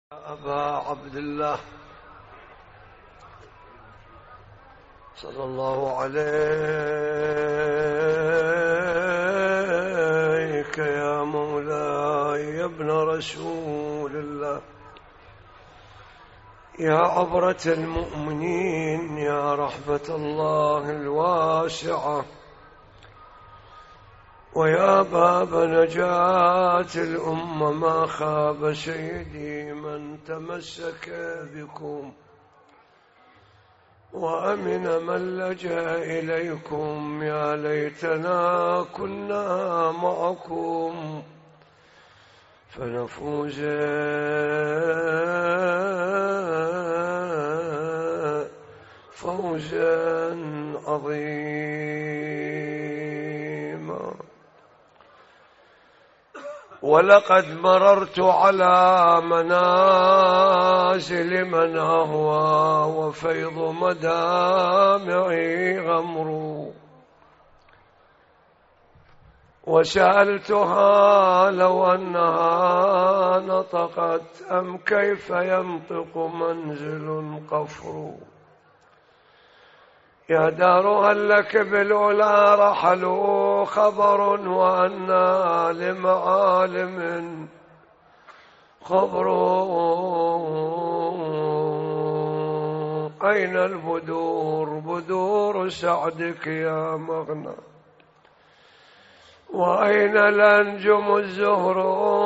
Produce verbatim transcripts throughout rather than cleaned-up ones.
أبا عبد الله صلى الله عليك يا مولاي يا ابن رسول الله، يا عبرة المؤمنين، يا رحمة الله الواسعة، ويا باب نجاة الأمة. ما خاب سيدي من تمسك بكم، وأمن من لجأ إليكم. يا ليتنا كنا معكم فنفوز فوزا عظيما. ولقد مررت على منازل من أهوى، وفيض مدامعي غمر، وسألتها لو أنها نطقت أم كيف ينطق منزل قفر. يا دار هل لك بالأولى رحلوا خبر، وأنا لمعالم خبر. أين البدور بدور سعدك يا مغنى، وأين الأنجم الزهر.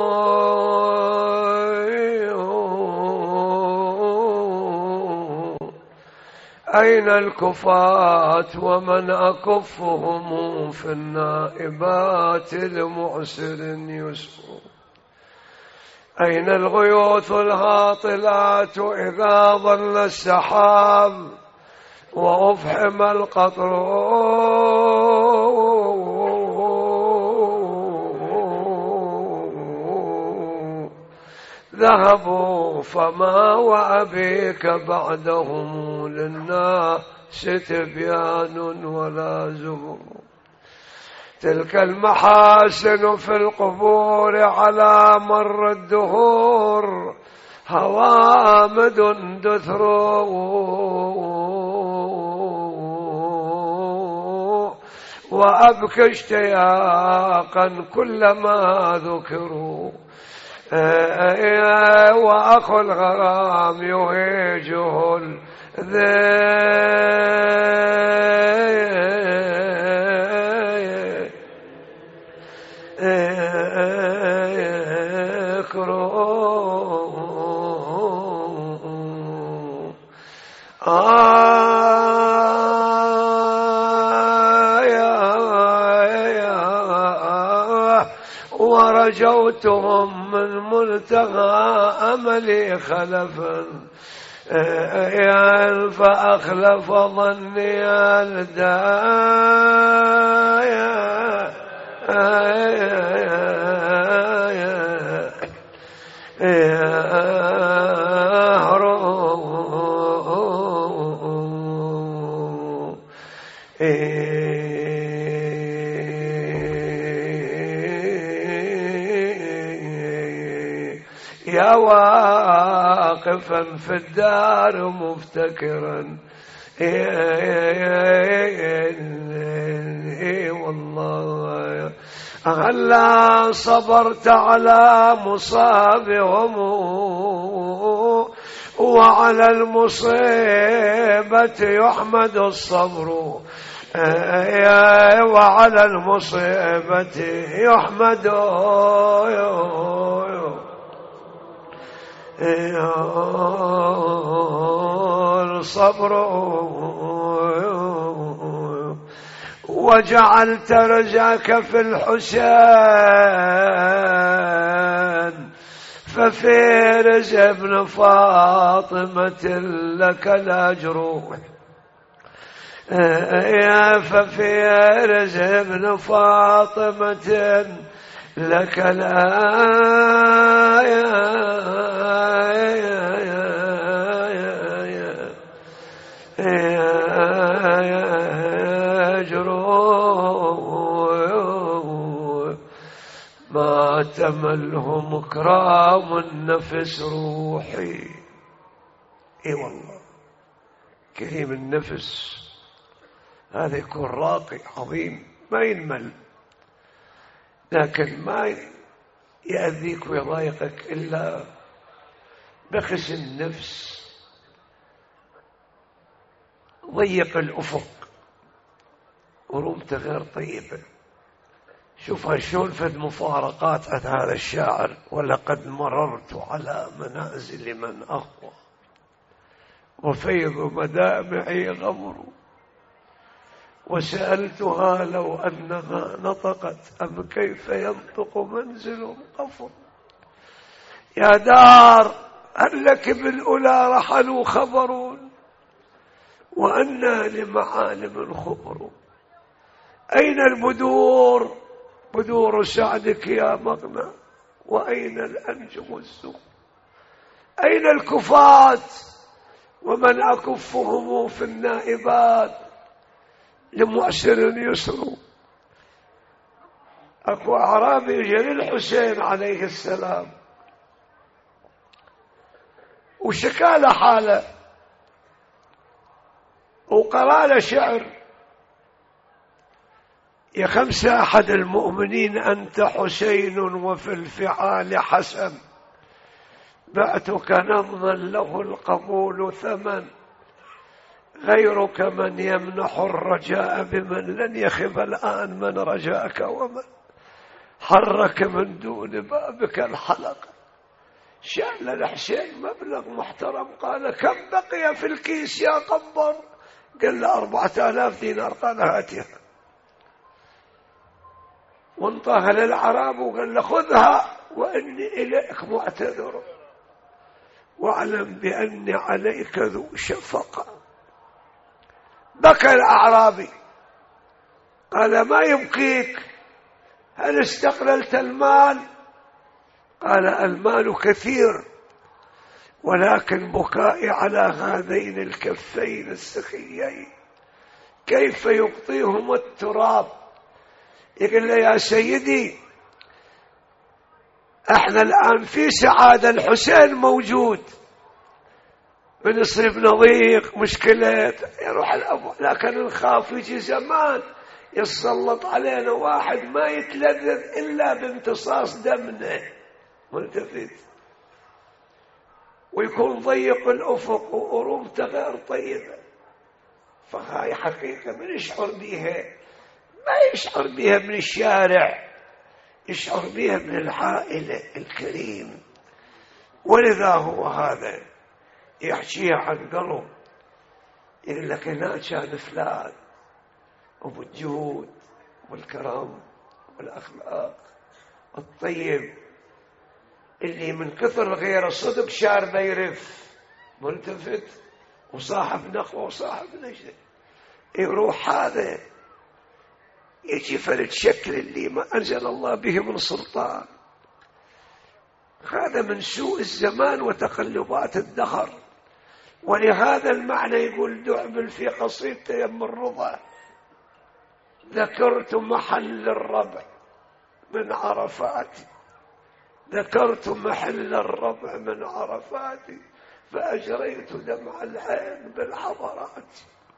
أين الكفاة ومن أكفهم في النائبات لمعسر يسر. أين الغيوث الهاطلات إذا ظل السحاب وأفحم القطر. ذهبوا فما وأبيك بعدهم للناس تبيان ولا زهر. تلك المحاسن في القبور على مر الدهور هوامد دثر. وأبكى اشتياقا كلما ذكروا، وأخو الغرام يهيجه الذكر. ورجوتهم من ملتقى أملي خلفا، فأخلف ظني الدايا. يا واقفا في الدار مفتكرا، والله هلا صبرت على مصابهم، وعلى المصيبة يحمد الصبر. وعلى المصيبة يحمد الصبر. وجعلت رجاك في الحسين، ففي رزق ابن فاطمة لك الأجر. ففي رزق ابن فاطمة لك الأجر. ما تملهم كرام النفس روحي. اي والله كريم النفس هذا يكون راقي عظيم ما ينمل، لكن ما يأذيك ويضايقك إلا بخس النفس، ضيق الأفق، ورمته غير طيبة. شوفها شلون فد مفارقات عند هذا الشاعر: ولقد مررت على منازل من أهوى وفيض مدامعي غمر، وسألتها لو أنها نطقت أم كيف ينطق منزل قفر. يا دار هل لك بالأولى رحلوا خبر، وأنا لمعالم خبر. أين البدور بدور سعدك يا مغنى، وأين الأنجم الزهر. أين الكفات ومن أكفهم في النائبات، لمؤسر يسر. أكو أعرابي جليل الحسين عليه السلام وشكى له حاله وقرأ له شعر: يا خمسة أحد المؤمنين أنت حسين، وفي الفعال حسن، بعتك نبضا له القبول ثمن، غيرك من يمنح الرجاء بمن لن يخب الآن من رجاك، ومن حرك من دون بابك الحلقة. شأن الحسين مبلغ محترم، قال: كم بقي في الكيس يا قبر؟ قال له: أربعة آلاف دينار. قال: هاتها. وانطاها للعرب وقال له: خذها وإني إليك معتذر، واعلم بأني عليك ذو شفقة. بكى الأعرابي قال: ما يبكيك؟ هل استقللت المال؟ قال: المال كثير، ولكن بكائي على هذين الكفين السخيين كيف يغطيهم التراب. يقول له: يا سيدي احنا الآن في سعادة، الحسين موجود، بنصيب نضيق مشكلة يروح الأبو، لكن نخاف يجي زمان يتسلط علينا واحد ما يتلذذ إلا بامتصاص دمنا، ملتفت، ويكون ضيق الأفق وأرومته غير طيبة. فهاي حقيقة من يشعر بها، ما يشعر بها من الشارع، يشعر بها من العائلة الكريم. ولذا هو هذا يحكيها عن قلب، يقول لك هنا كان فلان أبو الجود والكرم والأخلاق الطيب، اللي من كثر غير الصدق شاربه يرف، ملتفت، وصاحب نخوة وصاحب نجدة. يروح هذا يجي فرد شكل اللي ما أنزل الله به من سلطان. هذا من سوء الزمان وتقلبات الدهر. ولهذا المعنى يقول دعبل في قصيدته يم الرضا: ذكرت محل الربع من عرفات، ذكرت محل الربع من عرفات، فأجريت دمع العين بالحضرات،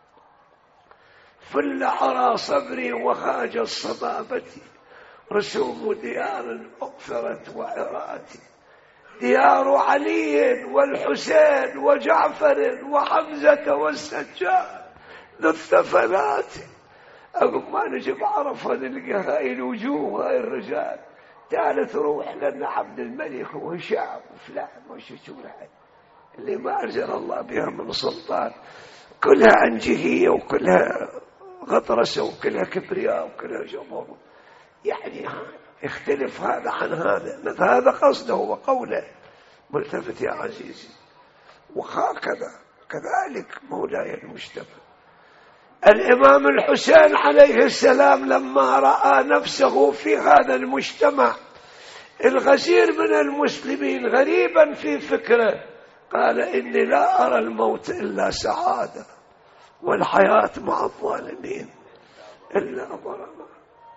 فل عرى صبري وهاج الصبابة، رسوم ديار أغفرت وعراتي، ديار علي والحسين وجعفر وحمزة والسجاد ذو الثفلات. أقول ما نجيب عرفة نلقى هاي الوجوه هاي الرجال، تعال تروح لنا عبد الملك وهشام وفلان وشجولها اللي ما أنزل الله بها من سلطان، كلها عنجهية وكلها غطرسة وكلها كبرياء وكلها جبر. يعني يختلف هذا عن هذا، مثل هذا قصده وقوله، ملتفت يا عزيزي. وهكذا كذلك مولاي المجتبى الإمام الحسين عليه السلام لما رأى نفسه في هذا المجتمع الغزير من المسلمين غريبا في فكره، قال: إني لا أرى الموت إلا سعادة، والحياة مع الظالمين إلا ضرما.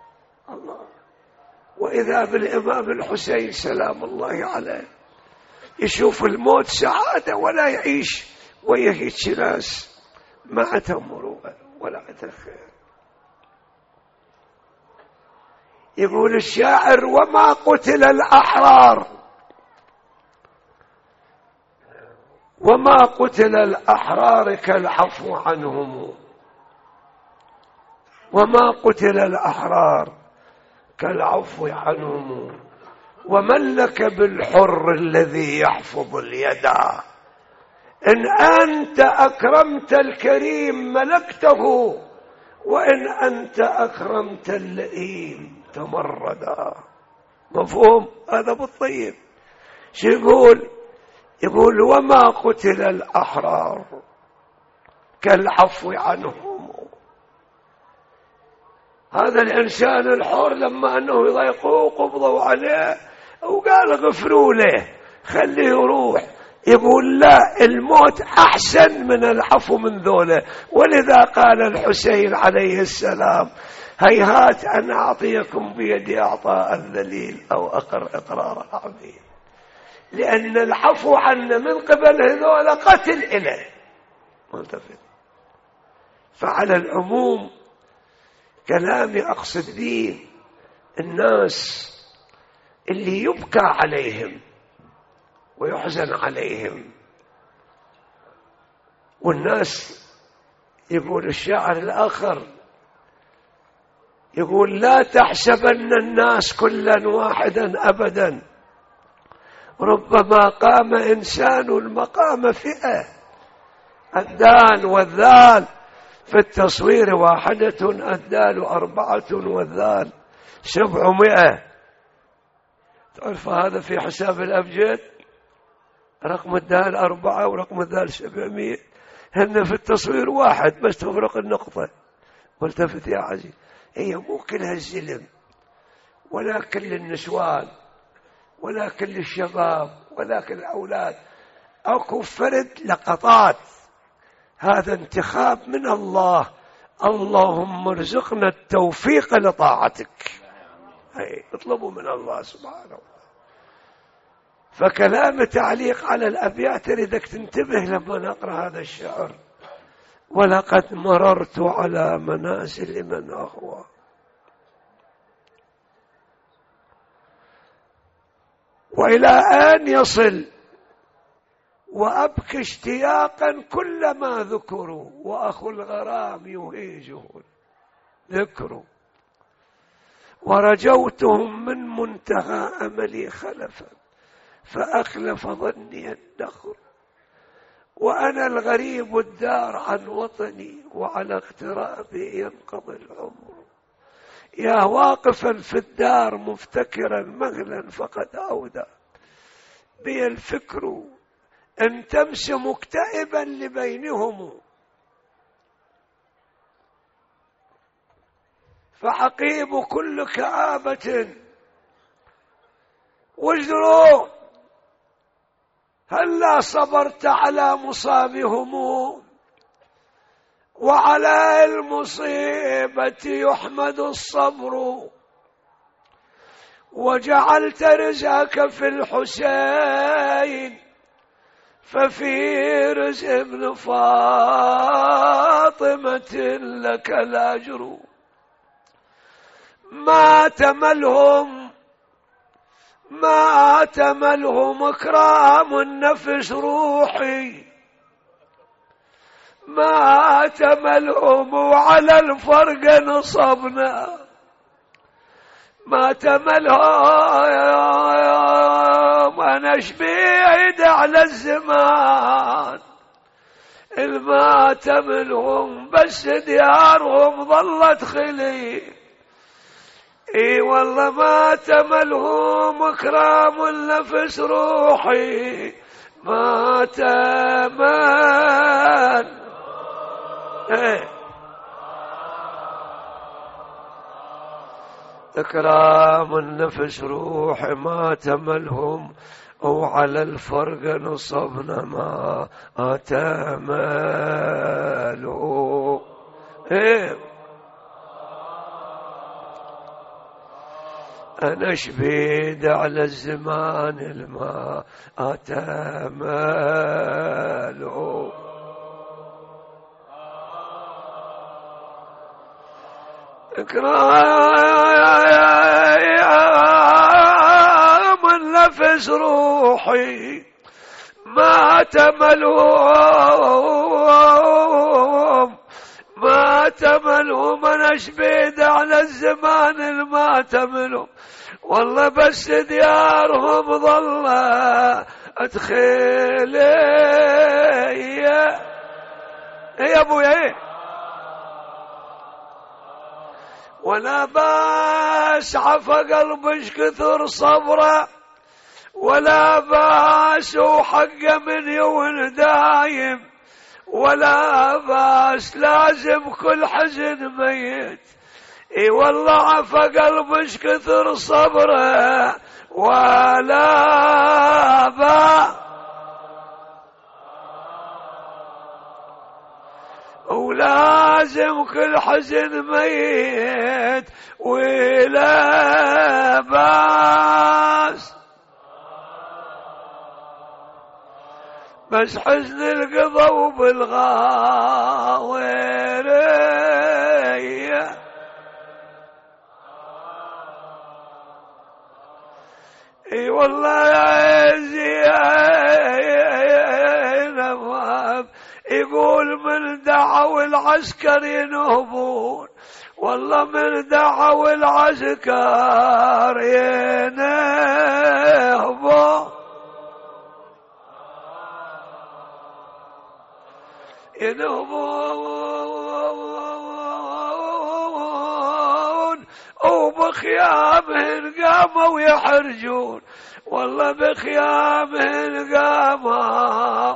الله. وإذا بالإمام الحسين سلام الله عليه يشوف الموت سعادة ولا يعيش ويهيج ناس ما عندها مروءة ولا عندها خير. يقول الشاعر: وما قتل الأحرار وما قتل الأحرار كالعفو عنهم، وما قتل الأحرار كالعفو عنهم، ومن لك بالحر الذي يحفظ اليد، إن أنت أكرمت الكريم ملكته، وإن أنت أكرمت اللئيم تمردا. مفهوم هذا بالطيب؟ شو يقول؟ يقول: وما قتل الأحرار كالعفو عنهم. هذا الإنسان الحر لما أنه يضايقوه قبضوا عليه وقال غفروا له خليه يروح، يقول: لا، الموت أحسن من العفو من ذوله. ولذا قال الحسين عليه السلام: هيهات أن أعطيكم بيدي أعطاء الذليل أو أقر إقرار العبيد، لأن العفو عنه من قبل هذول قتل إليه ملتفت. فعلى العموم كلامي أقصد به الناس اللي يبكى عليهم ويحزن عليهم، والناس يقول الشاعر الآخر يقول: لا تحسبن الناس كلا واحدا أبدا، ربما قام إنسان المقام فئة، الدال والذال في التصوير واحدة، الدال أربعة والذال سبعمائة. تعرف هذا في حساب الأبجد، رقم الدال أربعة ورقم الدال سبعمائة، هن في التصوير واحد بس تفرق النقطة. والتفت يا عزيز، هي مو كلها الزلم ولا كل النسوان ولا كل الشباب ولا كل الأولاد، أكو فرد لقطات. هذا انتخاب من الله، اللهم ارزقنا التوفيق لطاعتك، أي اطلبوا من الله سبحانه وتعالى. فكلام تعليق على الأبيات ردك تنتبه لما نقرأ هذا الشعر: ولقد مررت على منازل من أهوى، وإلى أن يصل وأبكي اشتياقا كلما ذكروا، وأخو الغرام يهيجه ذكروا، ورجوتهم من منتهى أملي خلفا فأخلف ظني الدخر، وأنا الغريب الدار عن وطني وعلى اغترابي ينقضي العمر، يا واقفا في الدار مفتكرا مغلا فقد أودى بي الفكر، أن تمس مكتئبا لبينهم، فعقيب كل كآبة وجدروا، هلا صبرت على مصابهم، وعلى المصيبة يحمد الصبر، وجعلت رزقك في الحسين ففي رزق ابن فاطمة لك الأجر، ما تملهم ما تملهم إكرام النفس روحي، ما تملهم وعلى الفرق نصبنا، ما تملهم أنا شبيد على الزمان، إذ ما تملهم بس ديارهم ظلت خلي، اي والله ما تملهم اكرام النفس روحي، ما تمل ايه اكرام النفس روحي، ما تملهم وعلى الفرق نصبنا، ما تملوا ايه أنا شبيد على الزمان الما أتماله إكرام نفس روحي ما تملهم ما تملهم أنا شبيد على الزمان الما تملهم والله بس ديارهم ظل أدخل يا أبويا إيه ولا باس عفى قلبش كثر صبره ولا باس وحق من يون دايم ولا باس لازم كل حزن ميت اي والله عفى قلبش كثر صبره ولا باس ولازم كل حزن ميت ولا باس بس حزن القضا وبالغاوير اي والله يا زينب يقول من دعوا العسكر ينهبون والله من دعوا العسكر ينهبون ينهبون وبخيامهن قاموا يحرجون والله بخيامهن قاموا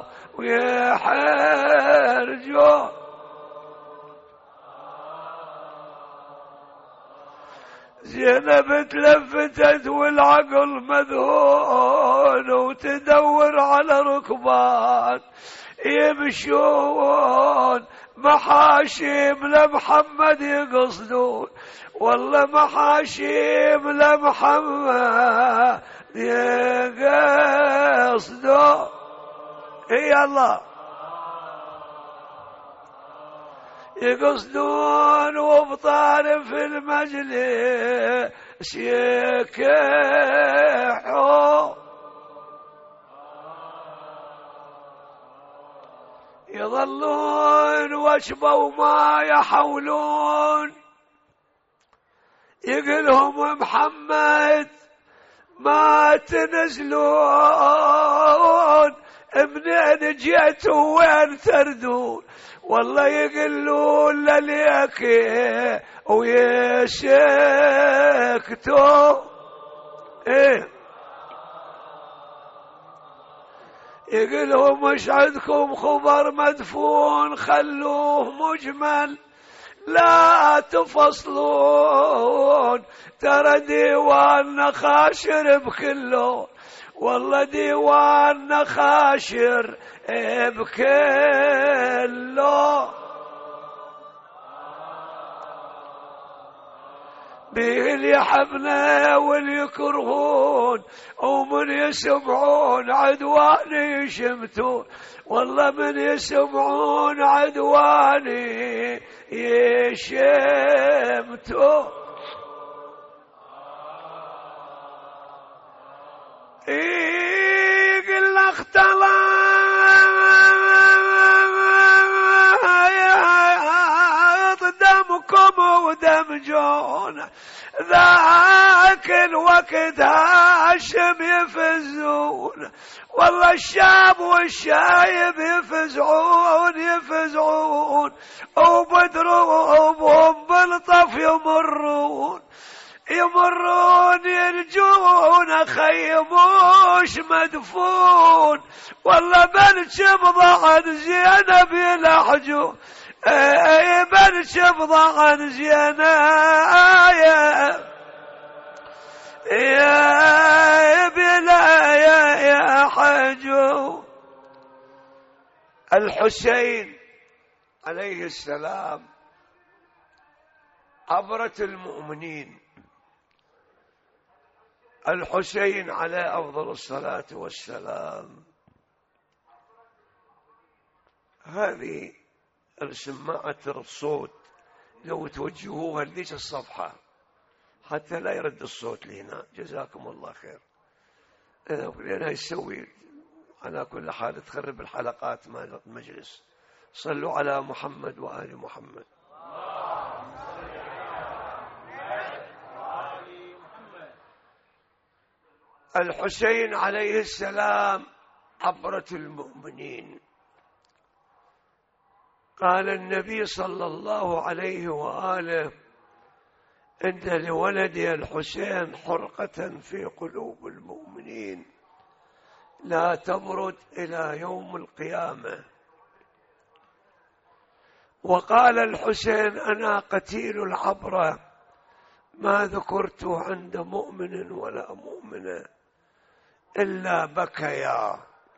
ويحرجون زينب تلفتت والعقل مذهول وتدور على ركبان يمشون محاشيم لمحمد يقصدون والله محاشيم لمحمد يقصدون اي الله يقصدون وبطارف المجلس يكحون يظلون وشبوا ما يحولون يقلهم محمد ما تنزلون منين جيتوا وين تردون والله يقلون لليك ويسكتوا ايه يقلهم مش عندكم خبر مدفون خلوه مجمل لا تفصلون ترى ديواننا خاشر بكله والله ديواننا خاشر بكله به اللي يحبنا واللي يكرهون ومن يسمعون عدواني يشمتون والله من يسمعون عدواني يشمتون يقل اختلط دمكم ودم جون ذاك الوقت هاشم يفزون والله الشاب والشايب يفزعون يفزعون وبدروبهم بالطف يمرون يمرون يرجون خيموش مدفون والله بنشبض عن زينب يلحجون اي بنشبض عن زينب يا بلا يا يا حجو الحسين عليه السلام عبرة المؤمنين الحسين عليه أفضل الصلاة والسلام. هذه السماعة الصوت لو توجهوها ليش الصفحة حتى لا يرد الصوت لهنا، جزاكم الله خير. لأنها يسوي على كل حال تخرب الحلقات مال المجلس. صلوا على محمد وآل محمد. الحسين عليه السلام عبرة المؤمنين. قال النبي صلى الله عليه وآله: إن لولدي الحسين حرقة في قلوب المؤمنين لا تبرد إلى يوم القيامة. وقال الحسين: أنا قتيل العبرة ما ذكرت عند مؤمن ولا مؤمنة إلا بكيا.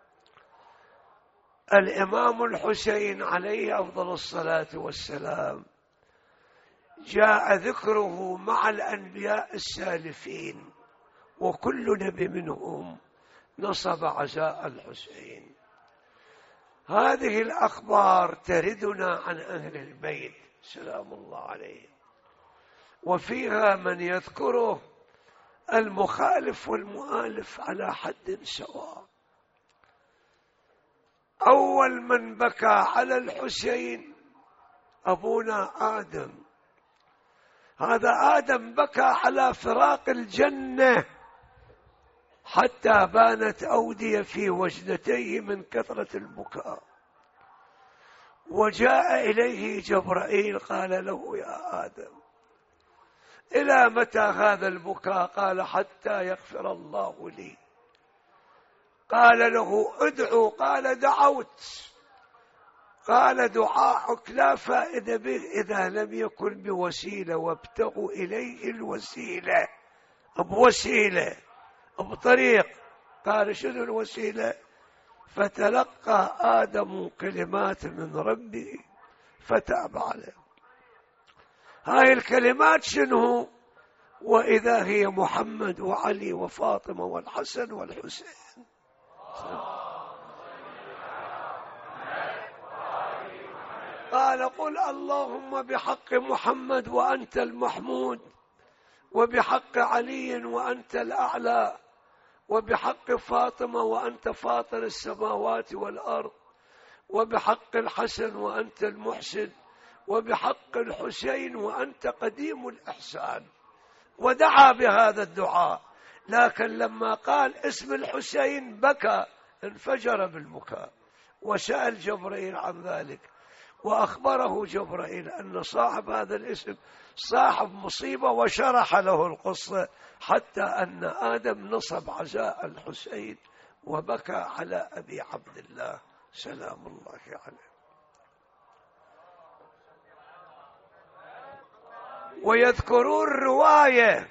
الإمام الحسين عليه أفضل الصلاة والسلام جاء ذكره مع الأنبياء السالفين، وكل نبي منهم نصب عزاء الحسين. هذه الأخبار تردنا عن أهل البيت سلام الله عليهم، وفيها من يذكره المخالف والمؤالف على حد سواء. أول من بكى على الحسين أبونا آدم. هذا آدم بكى على فراق الجنة حتى بانت أودية في وجنتيه من كثرة البكاء. وجاء إليه جبرائيل قال له: يا آدم، إلى متى هذا البكاء؟ قال: حتى يغفر الله لي. قال له: ادعو. قال: دعوت. قال: دعاءك لا فائدة به إذا لم يكن بوسيلة، وابتغوا إليه الوسيلة. بوسيلة بطريق. قال: شنو الوسيلة؟ فتلقى آدم كلمات من ربه فتاب عليه. هاي الكلمات شنو؟ وإذا هي محمد وعلي وفاطمة والحسن والحسين. قال: قل اللهم بحق محمد وأنت المحمود، وبحق علي وأنت الأعلى، وبحق فاطمة وأنت فاطر السماوات والأرض، وبحق الحسن وأنت المحسن، وبحق الحسين وأنت قديم الإحسان. ودعا بهذا الدعاء، لكن لما قال اسم الحسين بكى، انفجر بالبكاء. وسأل جبرائيل عن ذلك، وأخبره جبرائيل أن صاحب هذا الاسم صاحب مصيبة، وشرح له القصة حتى أن آدم نصب عزاء الحسين وبكى على أبي عبد الله سلام الله عليه. ويذكرون رواية،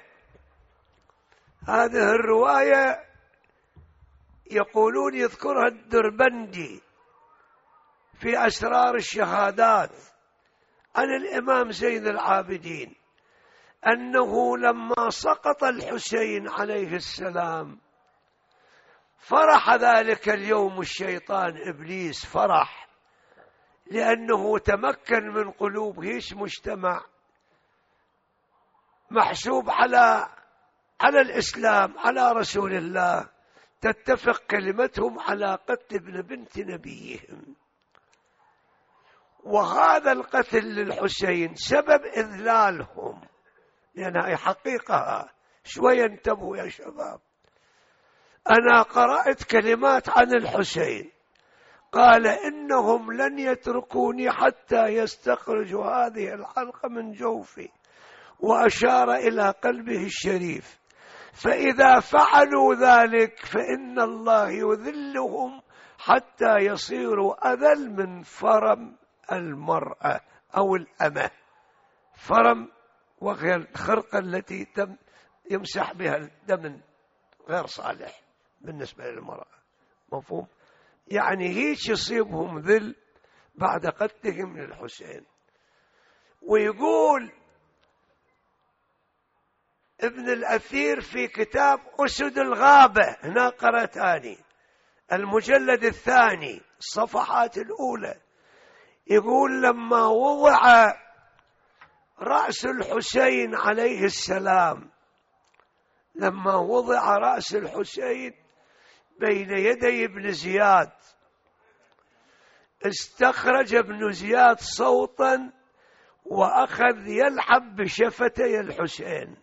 هذه الرواية يقولون يذكرها الدربندي في أسرار الشهادات عن الإمام زين العابدين، أنه لما سقط الحسين عليه السلام فرح ذلك اليوم الشيطان إبليس، فرح لأنه تمكن من قلوب هيش مجتمع محسوب على على الإسلام، على رسول الله، تتفق كلمتهم على قتل ابن بنت نبيهم. وهذا القتل للحسين سبب إذلالهم، لأنها حقيقة. شوية انتبهوا يا شباب. أنا قرأت كلمات عن الحسين، قال: إنهم لن يتركوني حتى يستخرجوا هذه الحلقة من جوفي، وأشار إلى قلبه الشريف، فإذا فعلوا ذلك فإن الله يذلهم حتى يصيروا أذل من فرم المرأة أو الأمة. فرم وهي الخرقة التي تم يمسح بها الدم غير صالح بالنسبة للمرأة، مفهوم؟ يعني هيك يصيبهم ذل بعد قتلهم للحسين. ويقول ابن الأثير في كتاب أسد الغابة، هنا قرأت آني المجلد الثاني الصفحات الأولى، يقول لما وضع رأس الحسين عليه السلام، لما وضع رأس الحسين بين يدي ابن زياد، استخرج ابن زياد صوتا وأخذ يلعب بشفتي الحسين.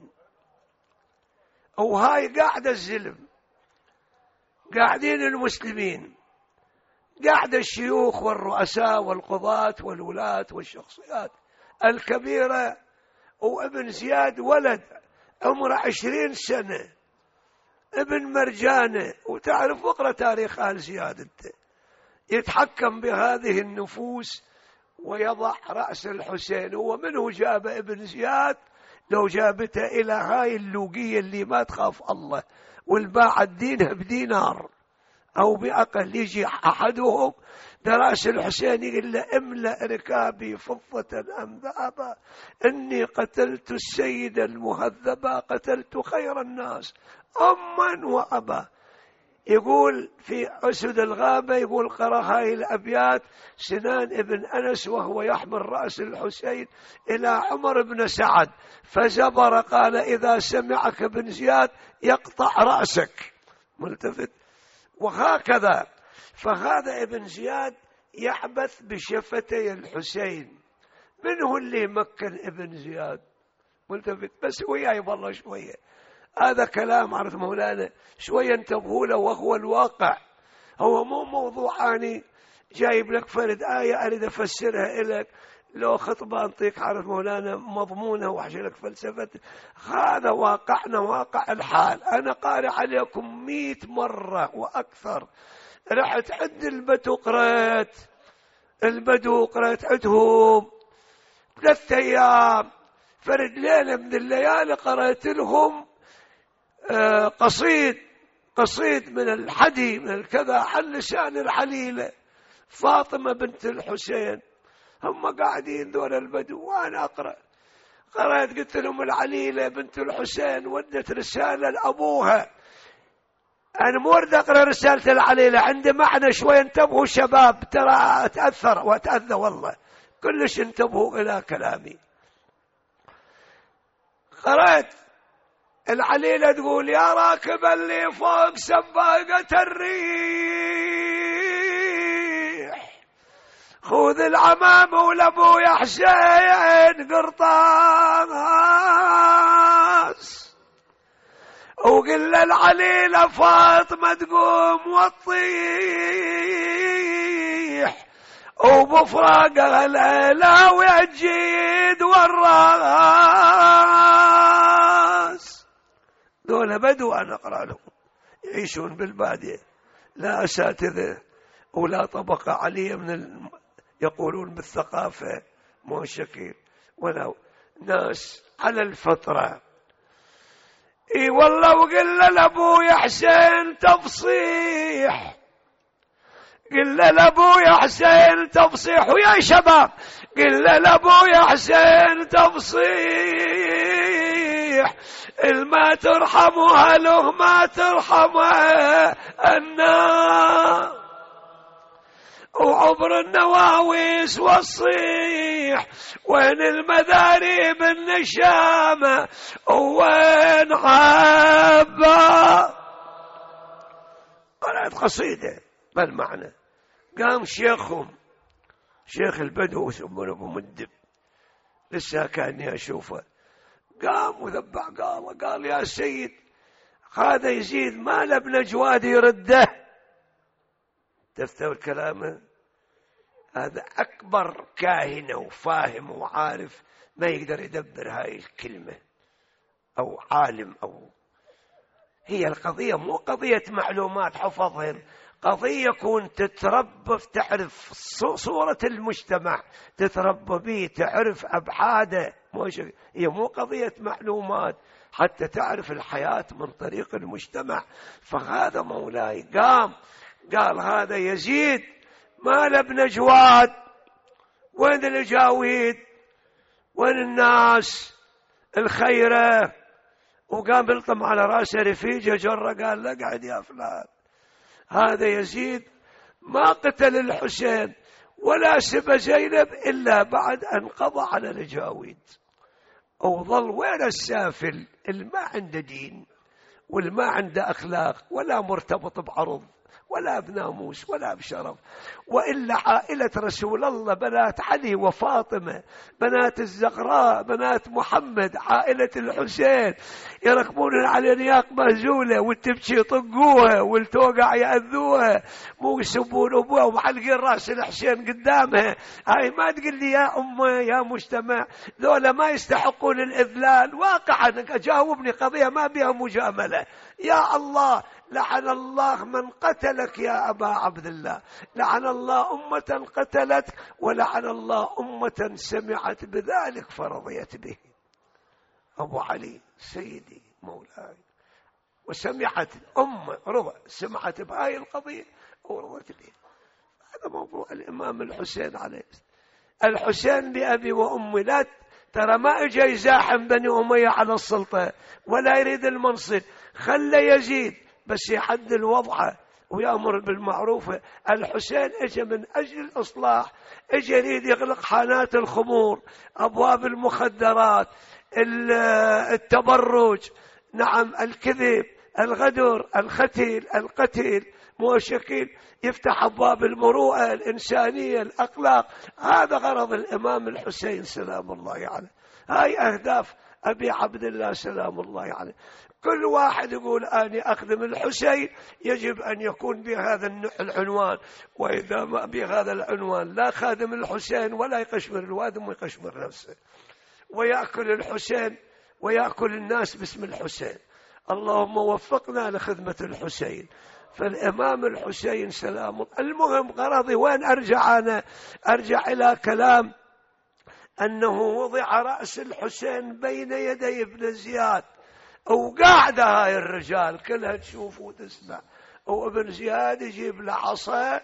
وهاي قاعدة الزلم، قاعدين المسلمين، قاعدة الشيوخ والرؤساء والقضاة والولاة والشخصيات الكبيرة، وابن زياد ولد عمره عشرين سنة، ابن مرجانة، وتعرف اقرأ تاريخ آل زياد انت، يتحكم بهذه النفوس ويضع رأس الحسين. هو منه جاب ابن زياد؟ لو جابته إلى هاي اللوقية اللي ما تخاف الله والباع دينها بدينار أو بأقل، يجي أحدهم برأس الحسين يقول له املأ ركابي فضة أم ذهبا، إني قتلت السيد المهذبا، قتلت خير الناس أما وأبا. يقول في أسد الغابة، يقول قرأ هاي الأبيات سنان ابن أنس وهو يحمل رأس الحسين إلى عمر بن سعد، فزبر قال إذا سمعك ابن زياد يقطع رأسك، ملتفت. وهكذا فهذا ابن زياد يعبث بشفتي الحسين. من هو اللي مكن ابن زياد؟ ملتفت. بس وياي والله شوية، هذا كلام عرف مولانا شوية انتبهوا له، وهو الواقع. هو مو موضوع أني جايب لك فرد آية أريد أفسرها لك، لو خطبة أنطيك عرف مولانا مضمونها وأحشي لك فلسفة. هذا واقعنا، واقع الحال. أنا قارئ عليكم مئة مرة وأكثر، رحت عد البدو قرأت البدو قرأت عدهم ثلاثة أيام، فرد ليلة من الليالي قرأت لهم قصيد قصيد من الحدي من الكذا عن لسان العليلة فاطمة بنت الحسين. هم قاعدين دول البدو وأنا أقرأ، قرأت قلت لهم العليلة بنت الحسين ودت رسالة لأبوها. أنا مو أريد أقرأ رسالة العليلة، عندي معنى شوي، انتبهوا شباب، ترى أتأثر وأتأذى والله، كلش انتبهوا إلى كلامي. قرأت العليلة تقول يا راكب اللي فوق سباقة الريح، خذ العمام ولابو يا حسين قرطاس، وقل العليلة فاطمة تقوم وتطيح، وبفراقها العلاوي الجيد والراس. دول بدو أنا أقرأ لهم يعيشون بالبادية، لا أساتذة ولا طبقة عليا من ال... يقولون بالثقافة مو شكل، ولا ناس على الفطرة. اي والله. وقل لابويا حسين تفصيح، قل لابويا حسين تفصيح، ويا شباب قل لابويا حسين تفصيح، الما ترحمها له ما ترحمها النار، وعبر النواويس والصيح، وين المذاريب النشامة وين عبا. قرأت قصيدة بالمعنى. قام شيخهم شيخ البدو يسمونه أبو مدب، لسه كأني أشوفه، قام وذبح قام قال يا سيد هذا يزيد ما لابن جواد يرده. تفتور كلامه؟ هذا أكبر كاهن وفاهم وعارف ما يقدر يدبر هاي الكلمة، أو عالم. أو هي القضية مو قضية معلومات حفظهم، قضية كون تتربى تعرف صورة المجتمع، تتربى به، تعرف أبعاده. هي مو قضية معلومات، حتى تعرف الحياة من طريق المجتمع. فهذا مولاي قام قال هذا يزيد ما لابن جواد، وين الجاويد، وين الناس الخيرة، وقام يلطم على راسه رفيجه جره، قال له اقعد يا فلان. هذا يزيد ما قتل الحسين ولا سب زينب إلا بعد أن قضى على الجاويد، وظل وين السافل اللي ما عنده دين واللي ما عنده أخلاق ولا مرتبط بعرض ولا بناموس ولا بشرف. وإلا عائلة رسول الله، بنات علي وفاطمة، بنات الزغراء، بنات محمد، عائلة الحسين، يركبون على نياق مهزولة والتبكي يطقوها والتوقع يأذوها، مو يسبون أبوها ومعلقين راس الحسين قدامها. هاي ما تقول لي يا أمة يا مجتمع ذولا ما يستحقون الإذلال. واقعا جاوبني قضية ما بها مجاملة. يا الله، لعن الله من قتلك يا أبا عبد الله، لعن الله أمة قتلت، ولعن الله أمة سمعت بذلك فرضيت به. أبو علي سيدي مولاي، وسمعت أمة رضا سمعت بهاي القضية ورضت به. هذا موضوع الإمام الحسين عليه السلام. الحسين بأبي وأمي، لا ترى ما اجى يزاحم بني أمية على السلطة ولا يريد المنصب، خلى يزيد بس يحدد وضعه ويأمر بالمعروف. الحسين اجى من أجل الإصلاح، اجى يريد يغلق حانات الخمور، أبواب المخدرات، التبرج، نعم الكذب، الغدر، الختيل، القتل، مو شكيل، يفتح أبواب المروءة الإنسانية، الأخلاق. هذا غرض الإمام الحسين سلام الله عليه. هاي أهداف أبي عبد الله سلام الله عليه. كل واحد يقول أني أخدم الحسين يجب أن يكون بهذا العنوان، وإذا ما بهذا العنوان لا خادم الحسين ولا يقشمر الوادم ويقشمر نفسه ويأكل الحسين ويأكل الناس باسم الحسين. اللهم وفقنا لخدمة الحسين. فالإمام الحسين سلام الله. المهم غرضي وين أرجع؟ أنا أرجع إلى كلام أنه وضع رأس الحسين بين يدي ابن زياد، وقاعدة هاي الرجال كلها تشوف وتسمع، وابن زياد يجيب له عصا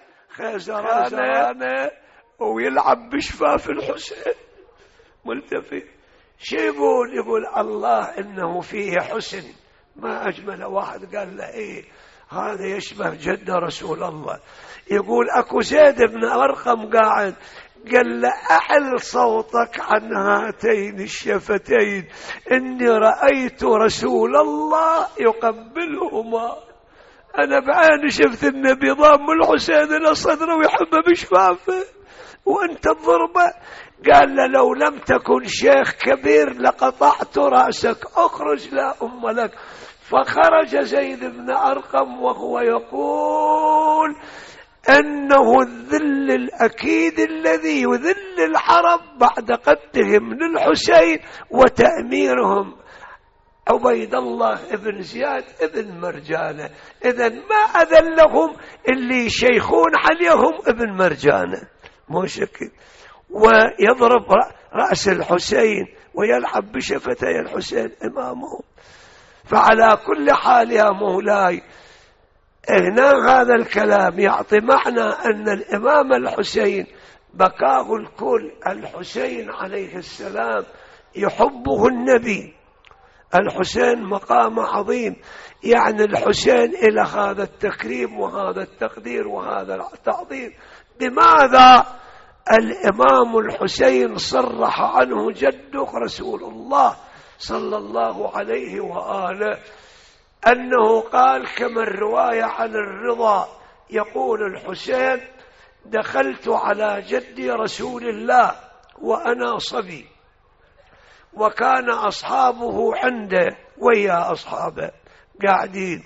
خزرانة ويلعب بشفاف الحسين ملتفت. شو يقول؟ يقول الله إنه فيه حسن ما أجمل. واحد قال له إيه هذا يشبه جد رسول الله. يقول أكو زيد بن أرقم قاعد، قال له أعل صوتك عن هاتين الشفتين، إني رأيت رسول الله يقبلهما. أنا بعيني شفت النبي ضام الحسين إلى صدره ويحبه بشفافه، وأنت الضربة. قال له لو لم تكن شيخ كبير لقطعت رأسك، أخرج لا أم لك. فخرج زيد بن أرقم وهو يقول أنه الذل الأكيد الذي يذل العرب بعد قتلهم للحسين وتأميرهم عبيد الله ابن زياد ابن مرجانة. إذن ما أذلهم اللي شيخون عليهم ابن مرجانة مو شكل، ويضرب رأس الحسين ويلعب بشفتي الحسين أمامهم. فعلى كل حال يا مولاي، هنا هذا الكلام يعطي معنى أن الإمام الحسين بكاه الكل. الحسين عليه السلام يحبه النبي، الحسين مقام عظيم، يعني الحسين إلى هذا التكريم وهذا التقدير وهذا التعظيم. بماذا؟ الإمام الحسين صرح عنه جده رسول الله صلى الله عليه وآله أنه قال كما الرواية عن الرضا، يقول الحسين دخلت على جدي رسول الله وأنا صبي، وكان أصحابه عنده ويا أصحابه قاعدين.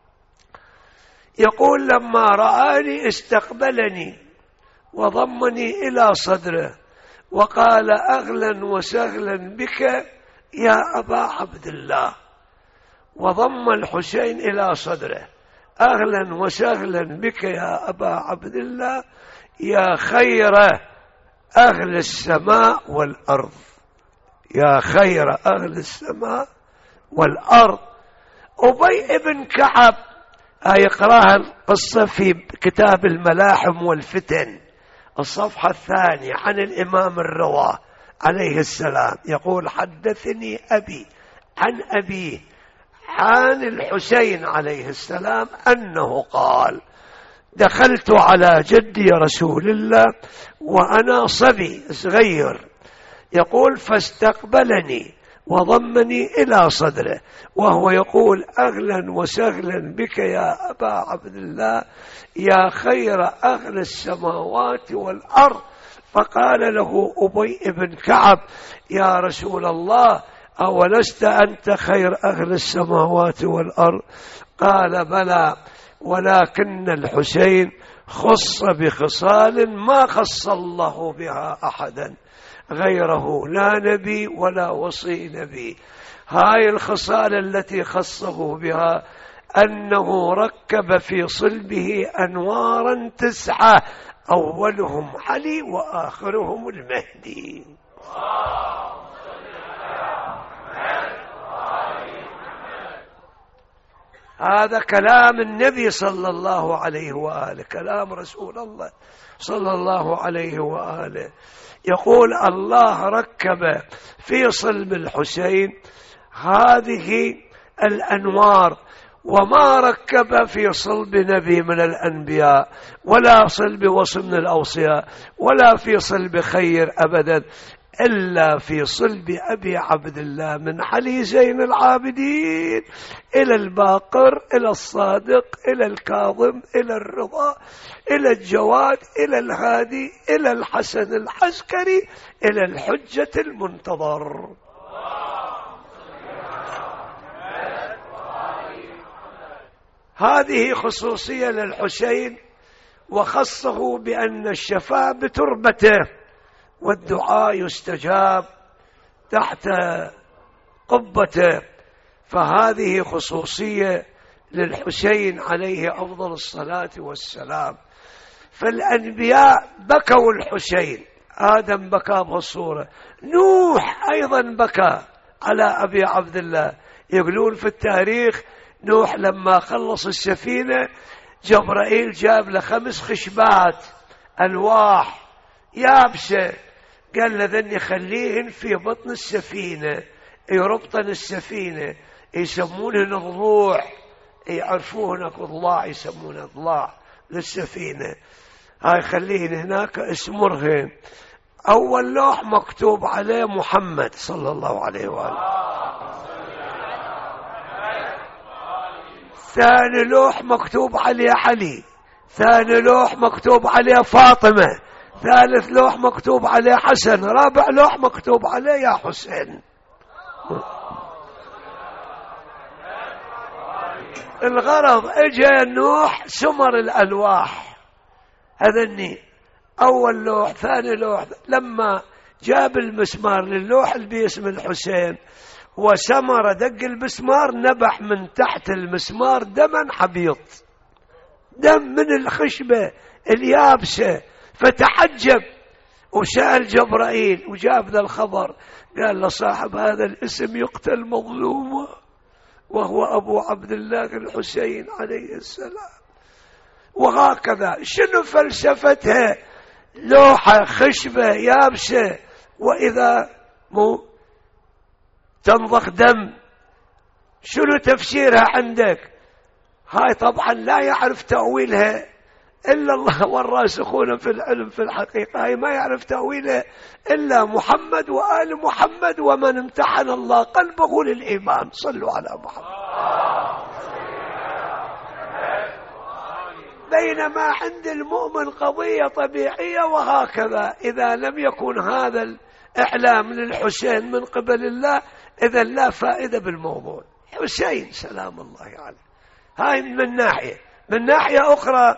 يقول لما رآني استقبلني وضمني إلى صدره وقال أهلا وسهلا بك يا أبا عبد الله، وضم الحسين إلى صدره أهلا وسهلا بك يا أبا عبد الله يا خير أهل السماء والأرض، يا خير أهل السماء والأرض. أبي بن كعب يقرأها القصة في كتاب الملاحم والفتن الصفحة الثانية عن الإمام الرضا عليه السلام. يقول حدثني أبي عن أبيه عن الحسين عليه السلام أنه قال: دخلت على جدي رسول الله وأنا صبي صغير، يقول: فاستقبلني وضمني إلى صدره وهو يقول: أهلا وسهلا بك يا أبا عبد الله، يا خير أهل السماوات والأرض. فقال له أبي بن كعب: يا رسول الله، أولست أنت خير أهل السماوات والأرض؟ قال: بلى، ولكن الحسين خص بخصال ما خص الله بها أحدا غيره، لا نبي ولا وصي نبي. هاي الخصال التي خصه بها أنه ركب في صلبه أنوارا تسعة، أولهم علي وآخرهم المهدي. هذا كلام النبي صلى الله عليه وآله، كلام رسول الله صلى الله عليه وآله. يقول: الله ركب في صلب الحسين هذه الأنوار، وما ركب في صلب نبي من الأنبياء، ولا صلب وصي من الأوصياء، ولا في صلب خير أبدا، إلا في صلب أبي عبد الله من علي زين العابدين إلى الباقر، إلى الصادق، إلى الكاظم، إلى الرضا، إلى الجواد، إلى الهادي، إلى الحسن العسكري، إلى الحجة المنتظر. هذه خصوصية للحسين، وخصه بأن الشفاء بتربته والدعاء يستجاب تحت قبته. فهذه خصوصية للحسين عليه أفضل الصلاة والسلام. فالأنبياء بكوا الحسين، آدم بكى بهالصورة، نوح أيضا بكى على أبي عبد الله. يقولون في التاريخ نوح لما خلص السفينة جبرائيل جاب له خمس خشبات ألواح يابسة، قال له ذني خليهن في بطن السفينة، يربطن السفينة، يسمونهن الضلوع، يعرفوهن ضلاع، يسمونهن ضلاع للسفينة، هاي خليهن هناك اسمرهن. أول لوح مكتوب عليه محمد صلى الله عليه وآله، ثاني لوح مكتوب عليه علي، ثاني لوح مكتوب عليه فاطمة، ثالث لوح مكتوب عليه حسن، رابع لوح مكتوب عليه يا حسين. الغرض اجى نوح سمر الألواح هذني، أول لوح ثاني لوح، لما جاب المسمار للوح اللي باسم الحسين وسمر دق المسمار، نبح من تحت المسمار دما حبيط، دم من الخشبة اليابسة، فتعجب وسأل جبرائيل وجاب ذا الخبر، قال له صاحب هذا الاسم يقتل مظلوما، وهو أبو عبد الله الحسين عليه السلام. وهكذا شنو فلسفتها؟ لوحة خشبة يابسة وإذا مو تنضخ دم، شنو تفسيرها عندك؟ هاي طبعا لا يعرف تأويلها إلا الله والراسخون في العلم في الحقيقة، هاي ما يعرف تأويلها إلا محمد وآل محمد ومن امتحن الله قلبه للإيمان. صلوا على محمد. بينما عند المؤمن قضية طبيعية، وهكذا إذا لم يكن هذا الإعلام للحسين من قبل الله إذا لا فائدة بالموضوع. حسين سلام الله عليه. هاي من ناحية. من ناحية أخرى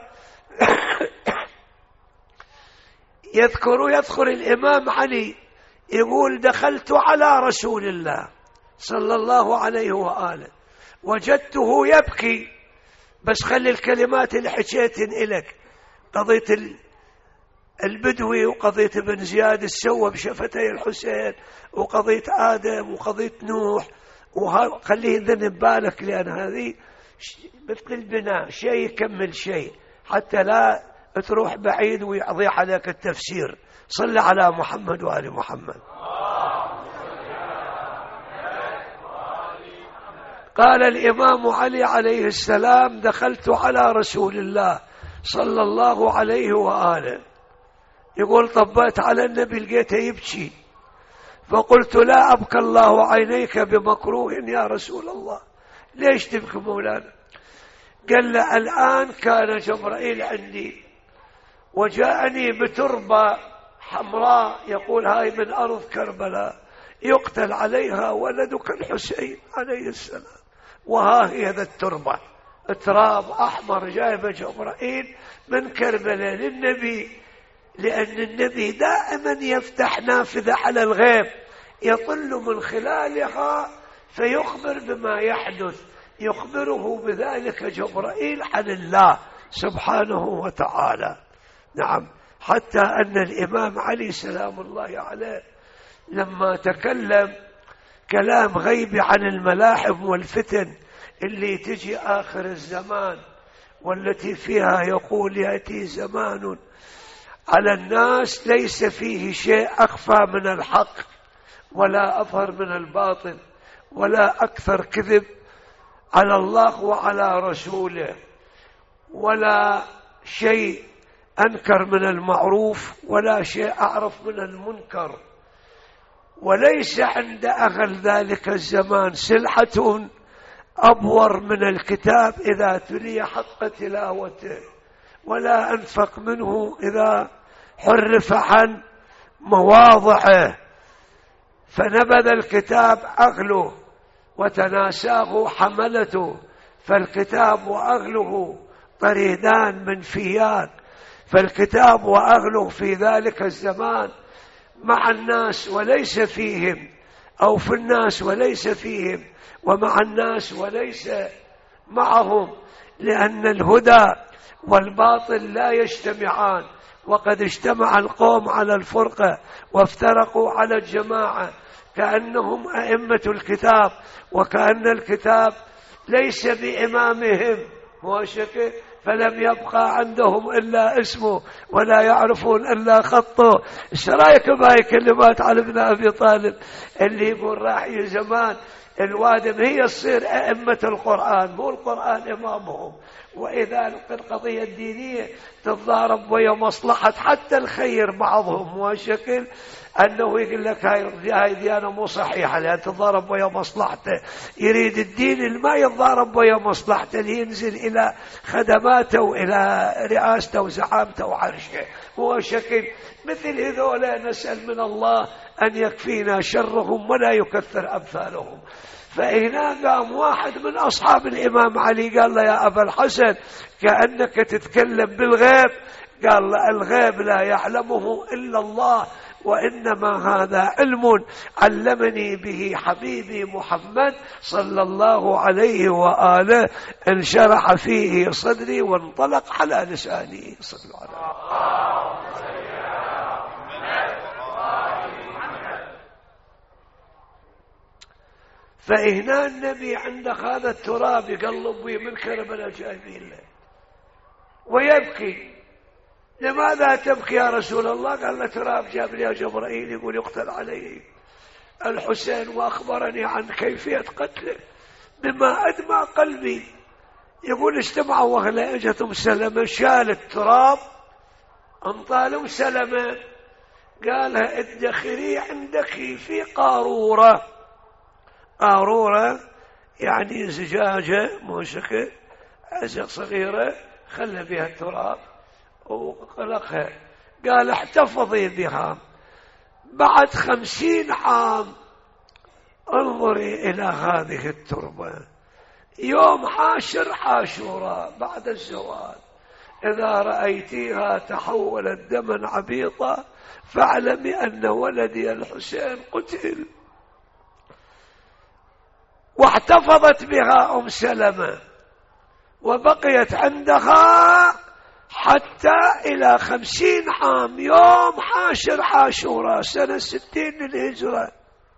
يذكر يذكر الإمام علي يقول: دخلت على رسول الله صلى الله عليه وآله وجدته يبكي. بس خلي الكلمات اللي حكيتن إلك، قضية البدوي وقضية ابن زياد السوى بشفتي الحسين وقضية آدم وقضية نوح، وخليه ذن ببالك، لأن هذه مثل البناء، شيء يكمل شيء حتى لا تروح بعيد ويضيع عليك التفسير. صل على محمد وآل محمد. قال الإمام علي عليه السلام: دخلت على رسول الله صلى الله عليه وآله، يقول طبيت على النبي لقيته يبكي، فقلت: لا أبكى الله عينيك بمكروه يا رسول الله، ليش تبكي مولانا؟ قال له: الآن كان جبرائيل عندي وجاءني بتربة حمراء، يقول هاي من أرض كربلاء، يقتل عليها ولدك الحسين عليه السلام، وها هي ذا التربة، تراب أحمر جايبه جبرائيل من كربلاء للنبي، لأن النبي دائما يفتح نافذة على الغيب يطل من خلالها فيخبر بما يحدث، يخبره بذلك جبرائيل عن الله سبحانه وتعالى. نعم، حتى أن الإمام علي سلام الله عليه لما تكلم كلام غيبي عن الملاحم والفتن اللي تجي آخر الزمان، والتي فيها يقول: يأتي زمان على الناس ليس فيه شيء أخفى من الحق ولا أظهر من الباطل ولا أكثر كذب على الله وعلى رسوله، ولا شيء أنكر من المعروف ولا شيء أعرف من المنكر، وليس عند أهل ذلك الزمان سلحة أبور من الكتاب إذا تلي حق تلاوته، ولا أنفق منه إذا حرف عن مواضعه، فنبذ الكتاب أغله وتناساه حملته، فالكتاب وأغله طريدان منفيان، فالكتاب وأغله في ذلك الزمان مع الناس وليس فيهم، أو في الناس وليس فيهم، ومع الناس وليس معهم، لأن الهدى والباطل لا يجتمعان، وقد اجتمع القوم على الفرقة وافترقوا على الجماعة، كأنهم أئمة الكتاب، وكأن الكتاب ليس بإمامهم موشك، فلم يبقى عندهم إلا اسمه ولا يعرفون إلا خطه. ايش رايك بهاي كلمات على ابن أبي طالب اللي يقول راح زمان الوادم هي تصير أئمة القرآن، مو القرآن إمامهم، وإذا القضية الدينية تتضارب ويا مصلحة حتى الخير بعضهم، وشكل أنه يقول لك هاي هاي ديانة مو صحيحة لأن تتضارب ويا مصلحته، يريد الدين اللي ما يتضارب ويا مصلحته اللي ينزل إلى خدماته وإلى رئاسته وزعامته وعرشه، هو شكل مثل هذولا نسأل من الله أن يكفينا شرهم ولا يكثر أمثالهم. فهنا قام واحد من أصحاب الإمام علي قال له: يا أبا الحسن كأنك تتكلم بالغيب. قال له: الغيب لا يعلمه إلا الله، وإنما هذا علم علمني به حبيبي محمد صلى الله عليه وآله، انشرح فيه صدري وانطلق على لساني. صلى الله عليه وسلم. فهنا النبي عند هذا التراب يقلب من كربلاء جايبين له ويبكي. لماذا تبكي يا رسول الله؟ قال له: تراب جاب لي جبرائيل يقول يقتل عليه الحسين، وأخبرني عن كيفية قتله بما أدمى قلبي. يقول اجتمعوا وهلا اجتهم سلمة، شال التراب انطالهم سلمة، قالها: ادخري عندك في قارورة. قارورة يعني زجاجة موشكة أزق صغيرة، خلى بها التراب وقلقها. قال: احتفظي بها، بعد خمسين عام انظري إلى هذه التربة، يوم عاشر عاشوراء بعد الزوال، إذا رأيتيها تحولت دما عبيطا فاعلمي أن ولدي الحسين قتل. واحتفظت بها أم سلمة وبقيت عندها حتى إلى خمسين عام، يوم عاشر عاشوراء سنة ستين للهجرة.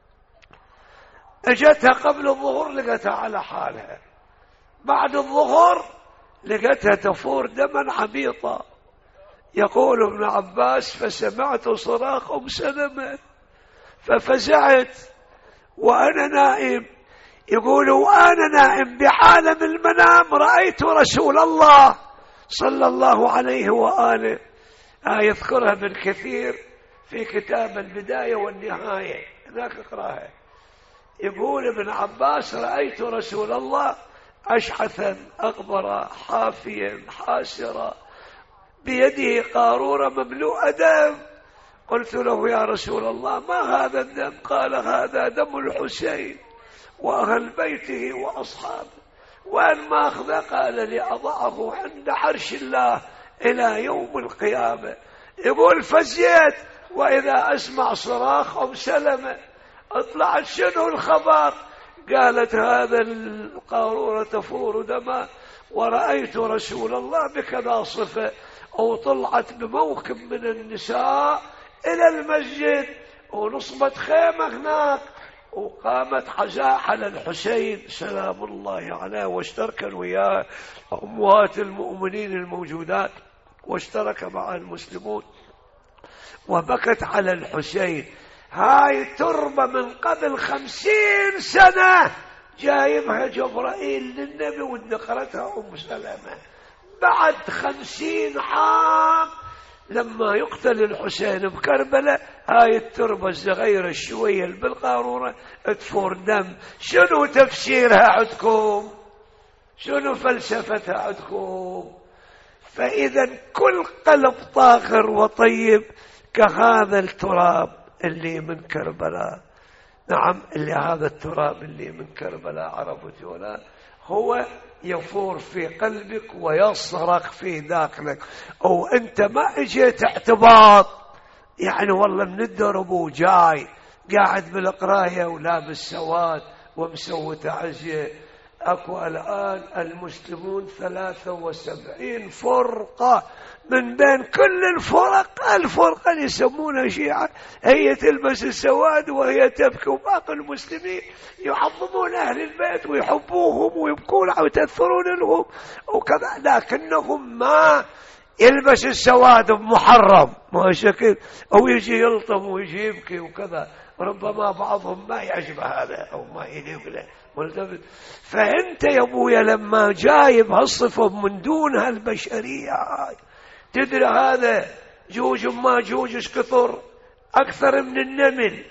اجتها قبل الظهر لقتها على حالها، بعد الظهر لقتها تفور دما عبيطا. يقول ابن عباس: فسمعت صراخ أم سلمة ففزعت وأنا نائم، يقول وأنا نائم بعالم المنام رأيت رسول الله صلى الله عليه وآله. آه يذكرها ابن كثير في كتاب البداية والنهاية، هناك اقراها. يقول ابن عباس رأيت رسول الله أشحثا أغبرا حافيا حاسرا بيده قارورة مملوءة دم. قلت له يا رسول الله ما هذا الدم؟ قال هذا دم الحسين وأهل بيته وأصحابه، وأن ما أخذ قال لأضعه عند عرش الله إلى يوم القيامة. يقول فزيت وإذا أسمع صراخ أم سلمة، اطلعت شنو الخبر؟ قالت هذا القارورة تفور دما ورأيت رسول الله بكذا صفة. أو طلعت بموكب من النساء إلى المسجد ونصبت خيمة هناك، وقامت حزاء على الحسين سلام الله عليه، واشتركن وياه أموات المؤمنين الموجودات، واشترك مع المسلمون وبكت على الحسين. هاي تربة من قبل خمسين سنة جايبها جبرائيل للنبي وذكرتها أم سلمة. بعد خمسين عام لما يقتل الحسين بكربلاء هاي التربة الصغيرة شوية بالقارورة تفور دم. شنو تفسيرها عندكم؟ شنو فلسفتها عندكم؟ فإذا كل قلب طاهر وطيب كهذا التراب اللي من كربلاء. نعم اللي هذا التراب اللي من كربلاء عرفتي ولا؟ هو يفور في قلبك ويصرخ في داخلك. أو أنت ما اجيت اعتباط يعني والله من الدرب وجاي قاعد بالقراية ولابس سواد ومسوي تعزية. أكو الآن المسلمون ثلاثة وسبعين فرقة، من بين كل الفرق الفرقة اللي يسمونها شيعة هي تلبس السواد وهي تبكي، وباقي المسلمين يعظمون أهل البيت ويحبوهم ويبكون ويتأثرون لهم وكذا، لكنهم ما يلبس السواد بمحرم ما شكل، أو يجي يلطم ويجي يبكي وكذا. ربما بعضهم ما يعجب هذا أو ما يليق له ملتفت. فأنت يا أبويا لما جايب هالصفة من دون هالبشرية هاي، تدري هذا جوج ما جوج ايش كثر أكثر من النمل.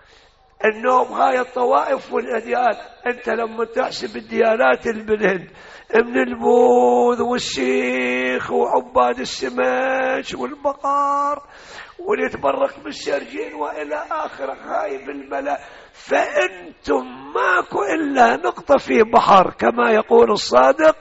النوم هاي الطوائف والأديان، أنت لما تحسب الديانات اللي بالهند من البوذ والسيخ وعباد السماش والبقر واللي يتبرك بالسرجين وإلى آخر هاي بالملا، فأنتم ماكو إلا نقطة في بحر كما يقول الصادق،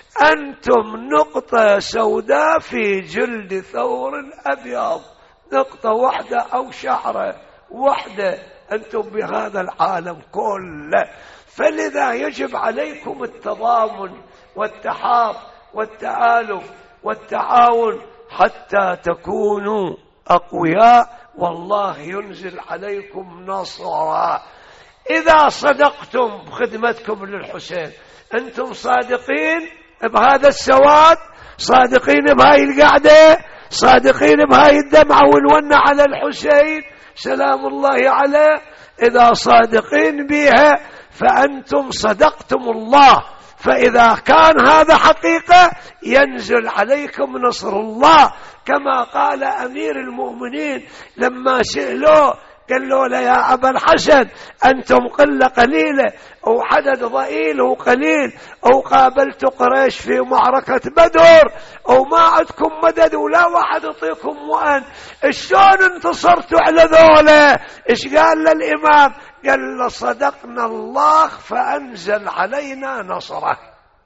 أنتم نقطة سوداء في جلد ثور أبيض، نقطة واحدة أو شعرة واحدة أنتم بهذا العالم كله. فلذا يجب عليكم التضامن والتحاب والتآلف والتعاون حتى تكونوا أقوياء، والله ينزل عليكم نصرا. إذا صدقتم بخدمتكم للحسين، أنتم صادقين بهذا السواد، صادقين بهاي القعدة، صادقين بهاي الدمعة والونة على الحسين سلام الله عليه، إذا صادقين بها فأنتم صدقتم الله. فإذا كان هذا حقيقة ينزل عليكم نصر الله، كما قال أمير المؤمنين لما سئلوه قال له لا يا أبا الحسن أنتم قلة قليلة أو عدد ضئيل وقليل، أو قابلت قريش في معركة بدر أو ما عندكم مدد ولا واحد يطيكم وأن، شلون انتصرتوا على ذولا؟ إيش قال للإمام؟ قال له صدقنا الله فأنزل علينا نصره.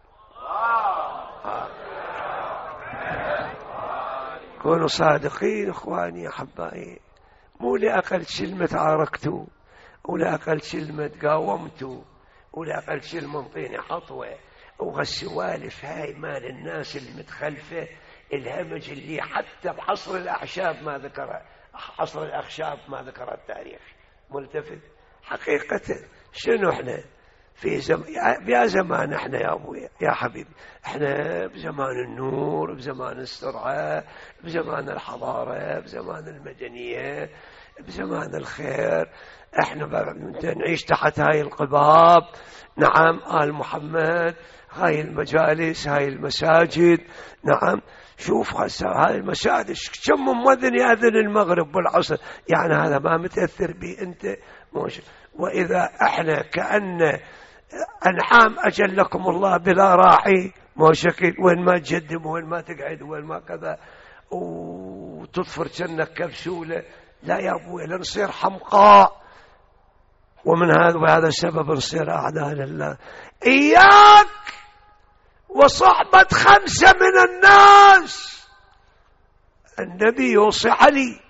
كونوا صادقين إخواني أحبائي، مو لأقل كلمة تعاركتوا ولا أقل كلمة قاومتوا ولا أقل كلمة انطيني حطوة وهالسوالف هاي مال الناس المتخلفة الهمج اللي حتى بعصر الأعشاب ما ذكرها، عصر الأخشاب ما ذكر التاريخ ملتفت. حقيقة شنو احنا في زم... يا زمان احنا يا ابويا يا حبيبي، احنا بزمان النور، بزمان السرعة، بزمان الحضارة، بزمان المدنية، بزمان الخير. احنا نعيش تحت هاي القباب. نعم، آل محمد، هاي المجالس، هاي المساجد. نعم، شوف هسه هاي المساجد كم مؤذن يأذن المغرب والعصر، يعني هذا ما متأثر به انت؟ موش. واذا احنا كأن انعام اجلكم الله بلا راعي، مو شكل، وين ما تجدم وين ما تقعد وين ما كذا، وتطفر كأنك كبسولة. لا يا ابوي، لنصير حمقاء، ومن هذا وهذا السبب نصير اعداء لله. اياك وصحبة خمسة من الناس. النبي يوصي علي: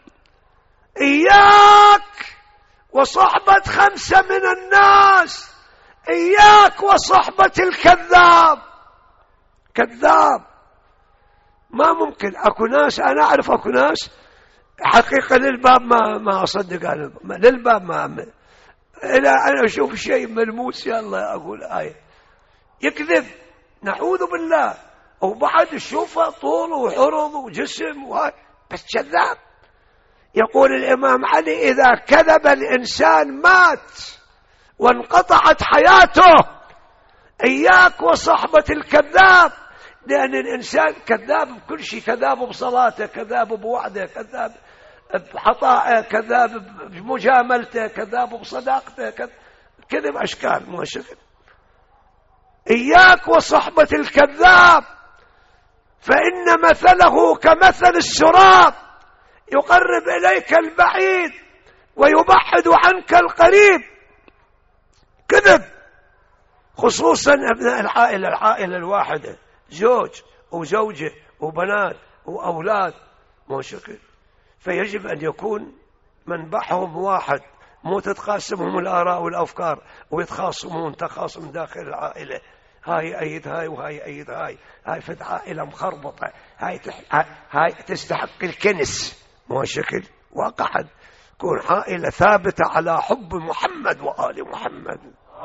إياك وصحبة خمسة من الناس، إياك وصحبة الكذاب. كذاب ما ممكن. أكو ناس أنا أعرف، أكو ناس حقيقة للباب ما ما أصدق، للباب ما أعمل إلا أنا أشوف شيء ملموس يلا أقول آية، يكذب، نعوذ بالله. وبعد الشوفة طول وحرض وجسم وهاي، بس كذاب. يقول الإمام علي: إذا كذب الإنسان مات وانقطعت حياته. إياك وصحبة الكذاب، لأن الإنسان كذاب بكل شيء، كذاب بصلاته، كذاب بوعده، كذاب بحطائه، كذاب بمجاملته، كذاب بصداقته، كذب أشكال مو شكل. إياك وصحبة الكذاب، فإن مثله كمثل السراب، يقرب إليك البعيد ويبعد عنك القريب. كذب، خصوصا أبناء العائلة، العائلة الواحدة، زوج وزوجة وبنات وأولاد مو شكل، فيجب أن يكون منبعهم واحد، مو تتقاسمهم الآراء والأفكار ويتخاصمون تخاصم داخل العائلة. هاي أيد هاي وهاي أيد هاي، هاي فد عائلة مخربطة، هاي تح... هاي تستحق الكنس مو شكل. وقعد كون عائلة ثابتة على حب محمد وآل محمد.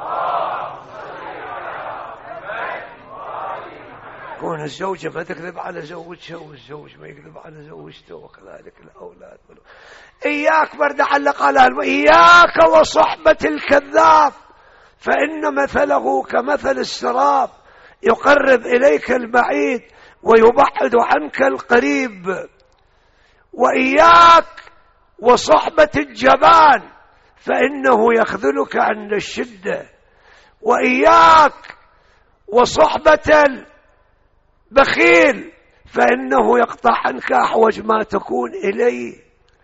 كون الزوجة ما تكذب على زوجها والزوج ما يكذب على زوجته، وكذلك الأولاد. إياك برد علق على الو... إياك وصحبة الكذاب، فإن مثله كمثل السراب، يقرب إليك البعيد ويبعد عنك القريب. وإياك وصحبة الجبان، فإنه يخذلك عند الشدة. وإياك وصحبة البخيل، فإنه يقطع عنك أحوج ما تكون إليه.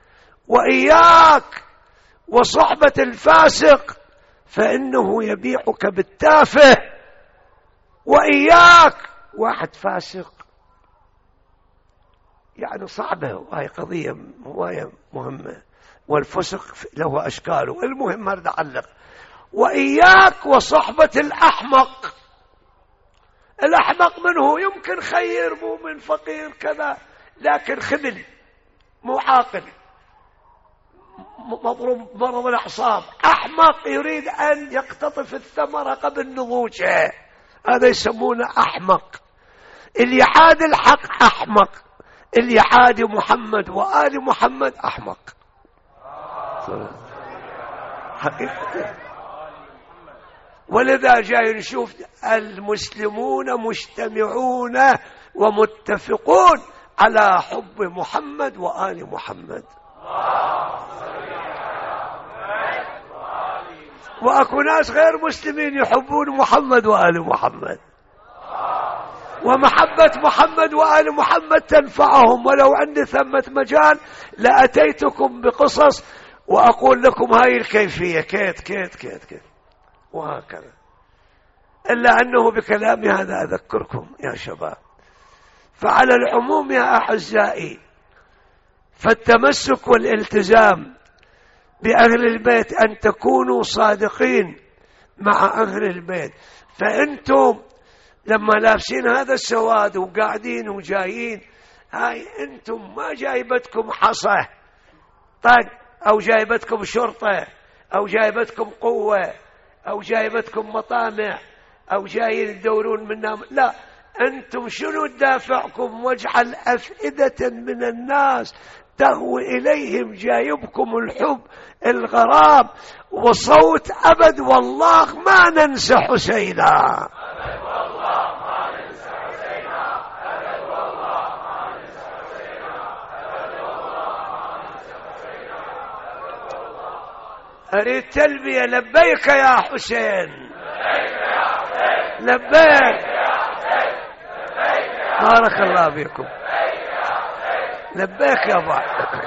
وإياك وصحبة الفاسق، فإنه يبيعك بالتافه. وإياك واحد فاسق يعني صعبة، وهي قضية هواية مهمة، والفسق له أشكاله. المهم أرد أعلق: وإياك وصحبة الأحمق. الأحمق منه يمكن خير، مو من فقير كذا، لكن خبل، مو عاقل، مضروب مرض الأعصاب، أحمق، يريد أن يقتطف الثمرة قبل نضوجها، هذا يسمونه أحمق. اللي يعادي الحق أحمق، اللي يعادي محمد وآل محمد أحمق حقيقة. ولذا جاي نشوف المسلمون مجتمعون ومتفقون على حب محمد وآل محمد. وأكو ناس غير مسلمين يحبون محمد وآل محمد، ومحبة محمد وآل محمد تنفعهم. ولو عندي ثمة مجال لأتيتكم بقصص وأقول لكم هاي الكيفية كيت كيت كيت كيت وهكذا، إلا أنه بكلامي هذا أذكركم يا شباب. فعلى العموم يا أعزائي، فالتمسك والالتزام بأهل البيت أن تكونوا صادقين مع أهل البيت. فأنتم لما لابسين هذا السواد وقاعدين وجايين، هاي أنتم ما جايبتكم حصى طق، أو جايبتكم شرطة، أو جايبتكم قوة، أو جايبتكم مطامع أو جايين تدورون منا، لا، أنتم شنو دافعكم؟ واجعل أفئدة من الناس تهوي إليهم، جايبكم الحب الغرام وصوت أبد والله ما ننسى حسينا. أريد تلبية، لبيك يا حسين، لبيك، بارك الله فيكم، لبيك يا أبو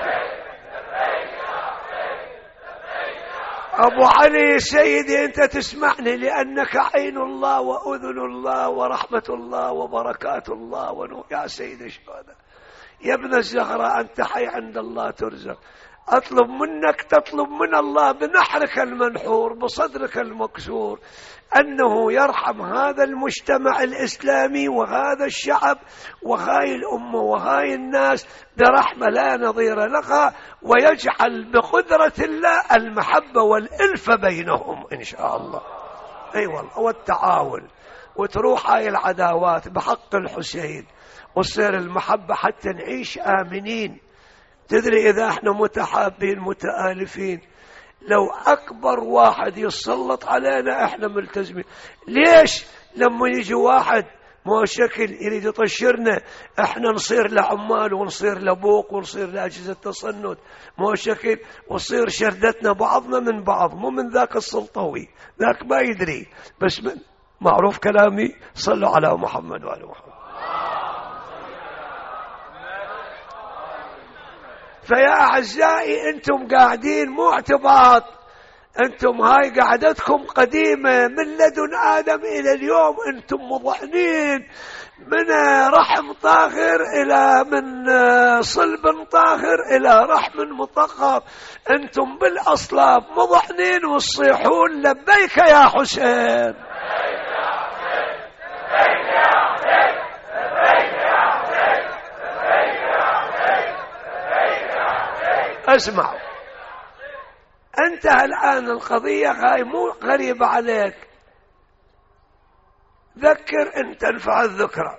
أبو علي. سيدي أنت تسمعني لأنك عين الله وأذن الله ورحمة الله وبركات الله ونور. يا سيدي الشهداء، يا ابن الزهراء، أنت حي عند الله ترزق. أطلب منك، تطلب من الله بنحرك المنحور بصدرك المكسور أنه يرحم هذا المجتمع الإسلامي وهذا الشعب وهاي الأمة وهاي الناس برحمة لا نظير لها، ويجعل بقدرة الله المحبة والألفة بينهم إن شاء الله. أي والله، والتعاون، وتروح هاي العداوات بحق الحسين وتصير المحبة حتى نعيش آمنين. تدري إذا احنا متحابين متآلفين، لو أكبر واحد يسلط علينا احنا ملتزمين. ليش؟ لما يجي واحد مو شكل يريد يطشرنا، احنا نصير لعمال ونصير لبوق ونصير لأجهزة تصنت مو شكل، وصير شردتنا بعضنا من بعض، مو من ذاك السلطوي، ذاك ما يدري، بس من معروف كلامي. صلوا على محمد وعلى محمد. فيا أعزائي، أنتم قاعدين مو اعتباط، أنتم هاي قعدتكم قديمة من لدن آدم إلى اليوم، أنتم مضعنين من رحم طاهر إلى من صلب طاهر إلى رحم مطهر، أنتم بالأصلاب مضعنين وتصيحون لبيك يا حسين. اسمع، أنت الآن القضية هاي مو غريبة عليك، ذكر إن تنفع الذكرى.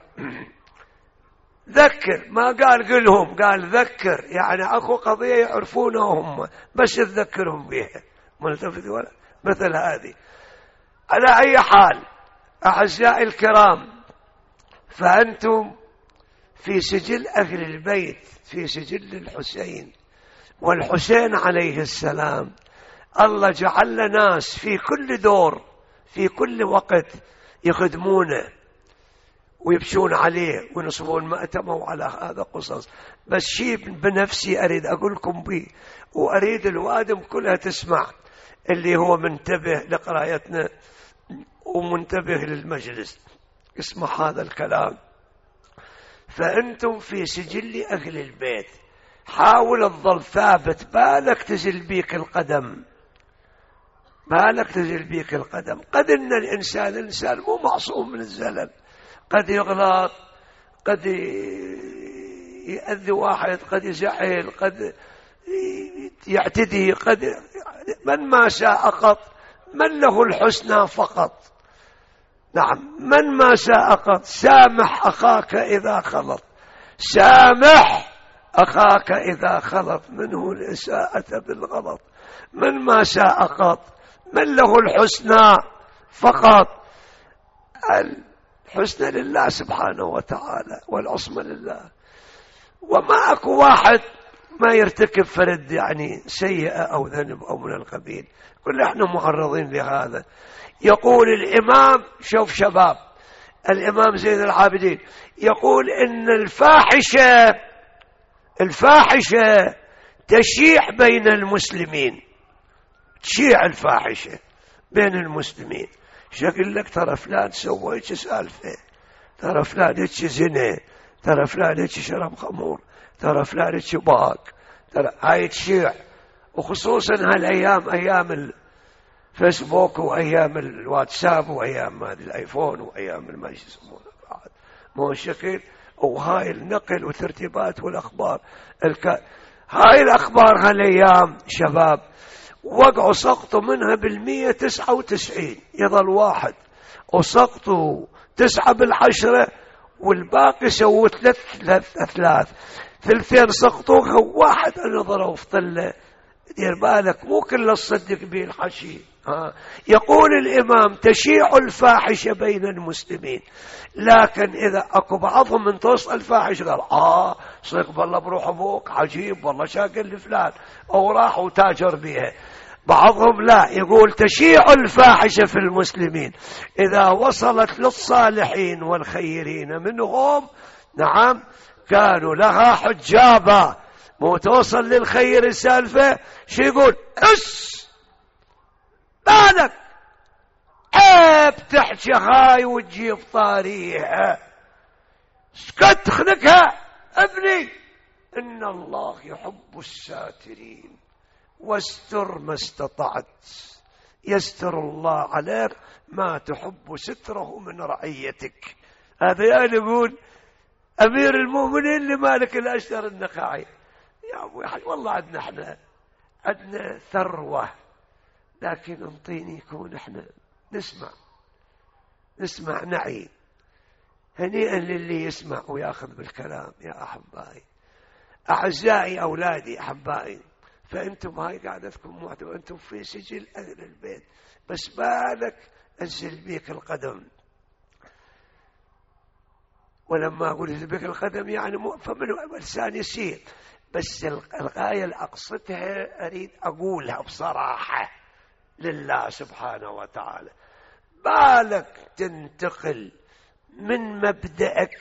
ذكر، ما قال قلهم، قال ذكر، يعني أخو قضية يعرفونها هم، بس تذكرهم بها، ملتفت ولا مثل هذه. على أي حال أعزائي الكرام، فأنتم في سجل أهل البيت، في سجل الحسين، والحسين عليه السلام الله جعل ناس في كل دور في كل وقت يخدمونه ويبشون عليه وينصبون مأتمه على هذا قصص. بس شيء بنفسي أريد أقولكم به، وأريد الوادم كلها تسمع، اللي هو منتبه لقرايتنا ومنتبه للمجلس، اسمع هذا الكلام. فأنتم في سجل أهل البيت، حاول تظل ثابت، بالك تزل بيك القدم، بالك تزل بيك القدم. قد إن الإنسان الإنسان مو معصوم من الزلل، قد يغلط، قد يأذي واحد، قد يزعل، قد يعتدي، قد من ما شاء قط، من له الحسنى فقط. نعم، من ما شاء قط. سامح أخاك إذا خلط، سامح أخاك إذا خلط، منه الإساءة بالغلط. من ما شاء قط، من له الحسنى فقط. الحسنى لله سبحانه وتعالى والعصمة لله، وما أكو واحد ما يرتكب فرد يعني سيئة أو ذنب أو من القبيل، كل احنا معرضين لهذا. يقول الإمام، شوف شباب، الإمام زين العابدين يقول إن الفاحشة الفاحشة تشيع بين المسلمين، تشيع الفاحشة بين المسلمين. شكل لك ترى فلان سوى هيك سالفة، ترى فلان هيك زنا، ترى فلان هيك شرب خمور، ترى فلان هيك باق، ترى هاي تشيع. وخصوصا هالأيام، أيام الفيسبوك وأيام الواتساب وأيام هذه الآيفون وأيام ما يسمونه بعد، مو شكل. وهاي النقل وترتيبات والأخبار الك... هاي الأخبار هالأيام شباب، وقعوا سقطوا منها بالمية تسعة وتسعين، يظل واحد، وسقطوا تسعة بالعشرة، والباقي سووا ثلاث ثلاث ثلاث ثلثين سقطوها، وواحد نظروا في طله. دير بالك مو كله تصدق به الحشي. ها يقول الإمام تشيع الفاحشة بين المسلمين، لكن إذا أكو بعضهم من توصل الفاحش قال آه صدق والله بروح أبوك عجيب والله شاقل لفلان، أو راح وتاجر بها. بعضهم لا، يقول تشيع الفاحشة في المسلمين إذا وصلت للصالحين والخيرين منهم، نعم كانوا لها حجابا. مو توصل للخير السالفة شو يقول؟ اس بالك عيب تحكي هاي وتجيب طاريها، سكت خلقها ابني. إن الله يحب الساترين واستر ما استطعت، يستر الله عليك ما تحب ستره من رعيتك. هذا يعني يقول أمير المؤمنين لمالك الأشتر النخعي. يا أبو يحيى والله عندنا احنا عندنا ثروة، لكن انطيني يكون احنا نسمع نسمع نعي. هنيئا للي يسمع وياخذ بالكلام. يا أحبائي أعزائي أولادي أحبائي، فأنتم هاي قاعدتكم وحده وأنتم في سجل أهل البيت، بس بالك أنزل بيك القدم. ولما أقول أنزل بيك القدم يعني مو فمن لسان يسير، بس الغاية اللي أقصدها أريد أقولها بصراحة لله سبحانه وتعالى. بالك تنتقل من مبدأك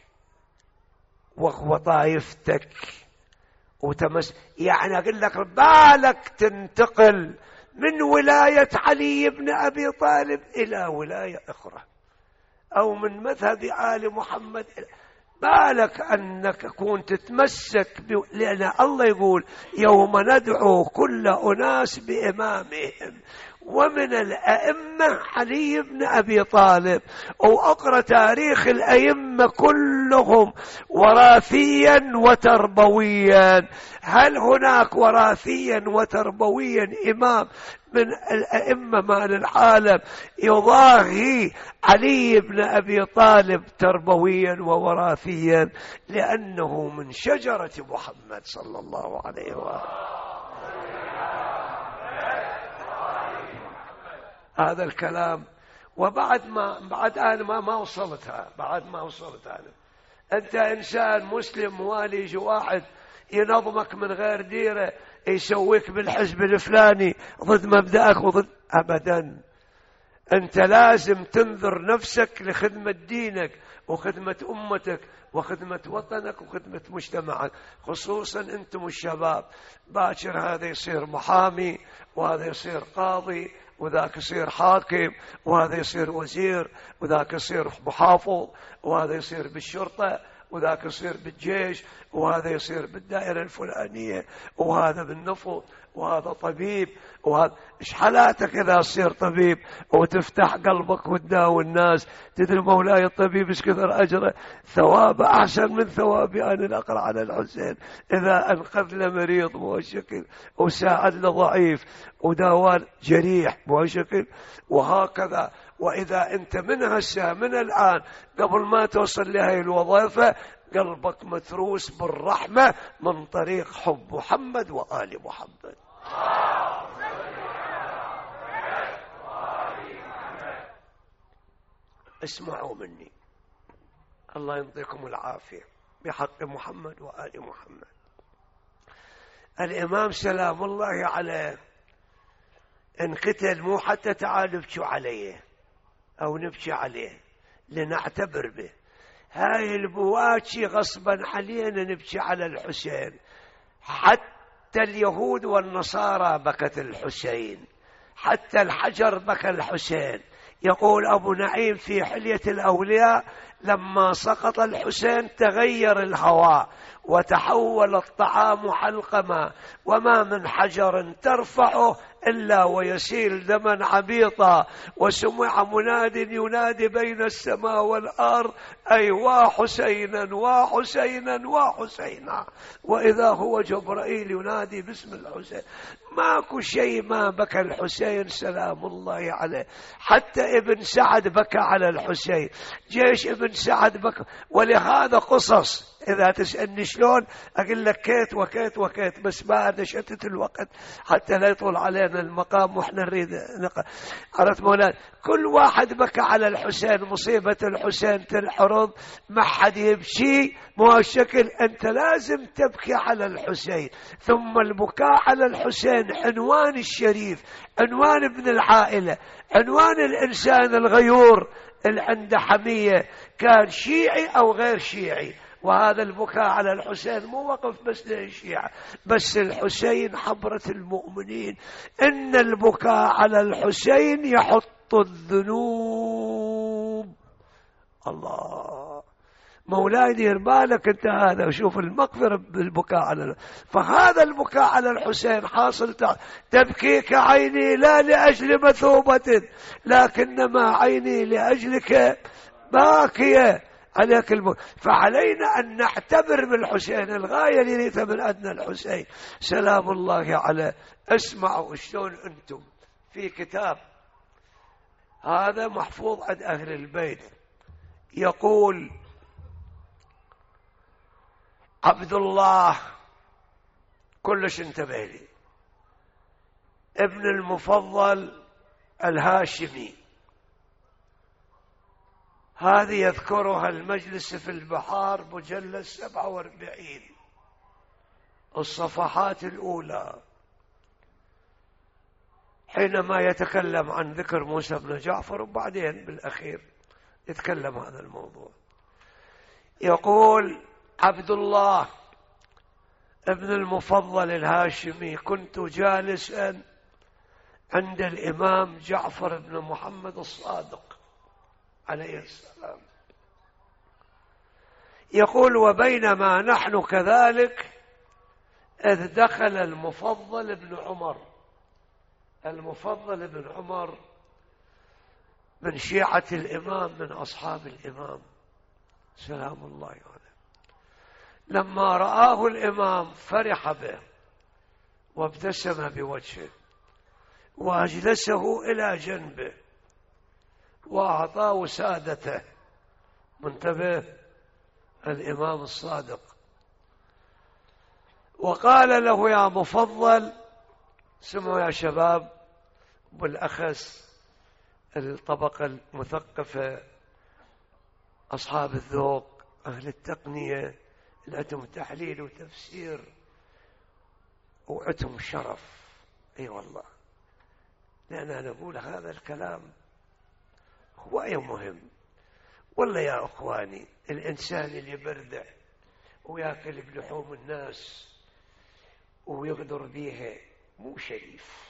وطائفتك وتمس، يعني أقول لك بالك تنتقل من ولاية علي بن أبي طالب إلى ولاية أخرى، أو من مذهب آل محمد. بالك أنك تكون تتمسك ب... لأن الله يقول يوم ندعو كل أناس بإمامهم، ومن الأئمة علي بن أبي طالب. وأقرأ تاريخ الأئمة كلهم وراثيا وتربويا. هل هناك وراثيا وتربويا إمام من الأئمة مال العالم يضاهي علي بن أبي طالب تربويا ووراثيا؟ لأنه من شجرة محمد صلى الله عليه وآله. هذا الكلام. وبعد ما بعد أنا ما ما وصلتها بعد ما وصلت أنا أنت إنسان مسلم موالي، يجي واحد ينظمك من غير ديره، يسويك بالحزب الفلاني ضد مبدأك وضد أبدا. أنت لازم تنذر نفسك لخدمة دينك وخدمة أمتك وخدمة وطنك وخدمة مجتمعك، خصوصا أنتم الشباب. باكر هذا يصير محامي، وهذا يصير قاضي، وذاك يصير حاكم، وهذا يصير وزير، وذاك يصير محافظ، وهذا يصير بالشرطة، وذاك يصير بالجيش، وهذا يصير بالدائرة الفلانية، وهذا بالنفط، وهذا طبيب، وهذا إيش حالاتك إذا تصير طبيب وتفتح قلبك وتداوي الناس؟ تدري مولاي الطبيب إيش كثر أجره؟ ثوابه أحسن من ثوابي أنا الأقرأ على الحسين. إذا أنقذ لمريض بهالشكل، وساعد لضعيف، وداوى جريح بهالشكل، وهكذا. وإذا أنت من هسه من الآن قبل ما توصل لهذه الوظيفة قلبك متروس بالرحمة من طريق حب محمد وآل محمد. اسمعوا مني، الله يعطيكم العافية بحق محمد وآل محمد. الإمام سلام الله عليه انقتل مو حتى تعال نبكي عليه أو نبكي عليه لنعتبر به. هاي البواكي غصبا علينا نبكي على الحسين. حتى اليهود والنصارى بكت الحسين، حتى الحجر بكى الحسين. يقول أبو نعيم في حلية الأولياء لما سقط الحسين تغير الهواء وتحول الطعام حلقما، وما من حجر ترفعه إلا ويسيل دما عبيطا، وسمع مناد ينادي بين السماء والأرض أي وحسينا وحسينا وحسينا، وإذا هو جبرائيل ينادي باسم الحسين. ماكو شيء ما بكى الحسين سلام الله عليه، حتى ابن سعد بكى على الحسين، جيش ابن سعد بكى. ولهذا قصص إذا تسألني شلون أقول لك كيت وكيت وكيت، بس بعد شتت الوقت حتى لا يطول علينا المقام وإحنا نريد نقرأ. عرفت مولانا؟ كل واحد بكى على الحسين، مصيبة الحسين تنحرض ما حد يبكي، مو الشكل أنت لازم تبكي على الحسين. ثم البكاء على الحسين عنوان الشريف، عنوان ابن العائلة، عنوان الإنسان الغيور اللي عنده حمية، كان شيعي أو غير شيعي. وهذا البكاء على الحسين مو وقف بس للشيعة، بس الحسين حبرة المؤمنين. إن البكاء على الحسين يحط الذنوب. الله مولاي دير بالك انت هذا، وشوف المغفرة بالبكاء على. فهذا البكاء على الحسين حاصل تبكيك عيني لا لأجل مثوبة، لكنما عيني لأجلك باكية عليك البكاء. فعلينا أن نعتبر بالحسين الغاية اللي نريدها من أدنى الحسين سلام الله عليه. اسمعوا شلون أنتم في كتاب هذا محفوظ عند أهل البيت، يقول عبد الله كلش انتبه لي ابن المفضل الهاشمي، هذه يذكرها المجلس في البحار مجلد سبعة واربعين الصفحات الأولى، حينما يتكلم عن ذكر موسى بن جعفر، وبعدين بالأخير يتكلم هذا الموضوع. يقول عبد الله ابن المفضل الهاشمي: كنت جالسا عند الإمام جعفر بن محمد الصادق عليه السلام. يقول: وبينما نحن كذلك إذ دخل المفضل بن عمر. المفضل بن عمر من شيعة الإمام، من أصحاب الإمام سلام الله عليه. لما رآه الإمام فرح به وابتسم بوجهه وأجلسه إلى جنبه وأعطاه وسادته. منتبه الإمام الصادق، وقال له: يا مفضل، سمعوا يا شباب، بالأخص الطبقة المثقفة، أصحاب الذوق، أهل التقنية، لأتم تحليل وتفسير وعتم شرف. أي أيوة والله، لأن أنا أقول هذا الكلام هو أي مهم. والله يا أخواني، الإنسان اللي يبردع ويأكل بلحوم الناس ويغدر بيها مو شريف.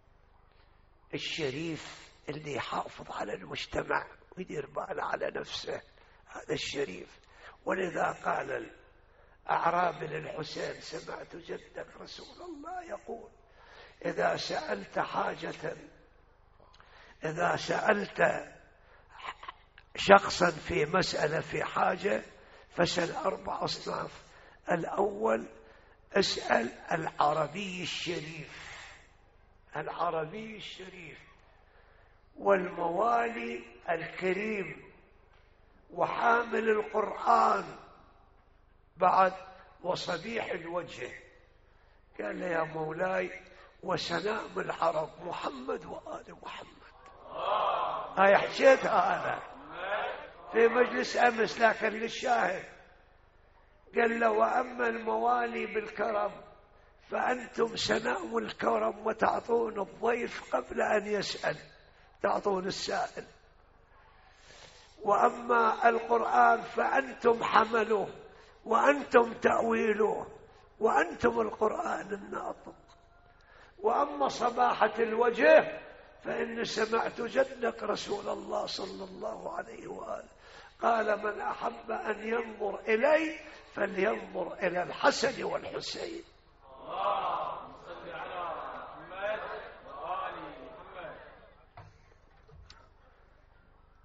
الشريف اللي يحافظ على المجتمع ويدير باله على نفسه، هذا الشريف. ولذا قال الأعرابي للحسين: سمعت جدك رسول الله يقول: إذا سألت حاجة، إذا سألت شخصا في مسألة في حاجة فسأل أربع أصناف. الأول اسأل العربي الشريف، العربي الشريف، والموالي الكريم، وحامل القرآن بعد، وصبيح الوجه. قال له: يا مولاي، وسلام العرب محمد وآل محمد. هاي حكيتها أنا في مجلس أمس، لكن للشاهد. قال له: وأما الموالي بالكرم فأنتم سنام الكرم، وتعطون الضيف قبل أن يسأل، تعطون السائل. وأما القرآن فأنتم حملوه، وأنتم تأويلوه، وأنتم القرآن الناطق. وأما صباحة الوجه فإن سمعت جدك رسول الله صلى الله عليه وآله قال: من أحب أن ينظر إلي فلينظر إلى الحسن والحسين. اللهم صل على محمد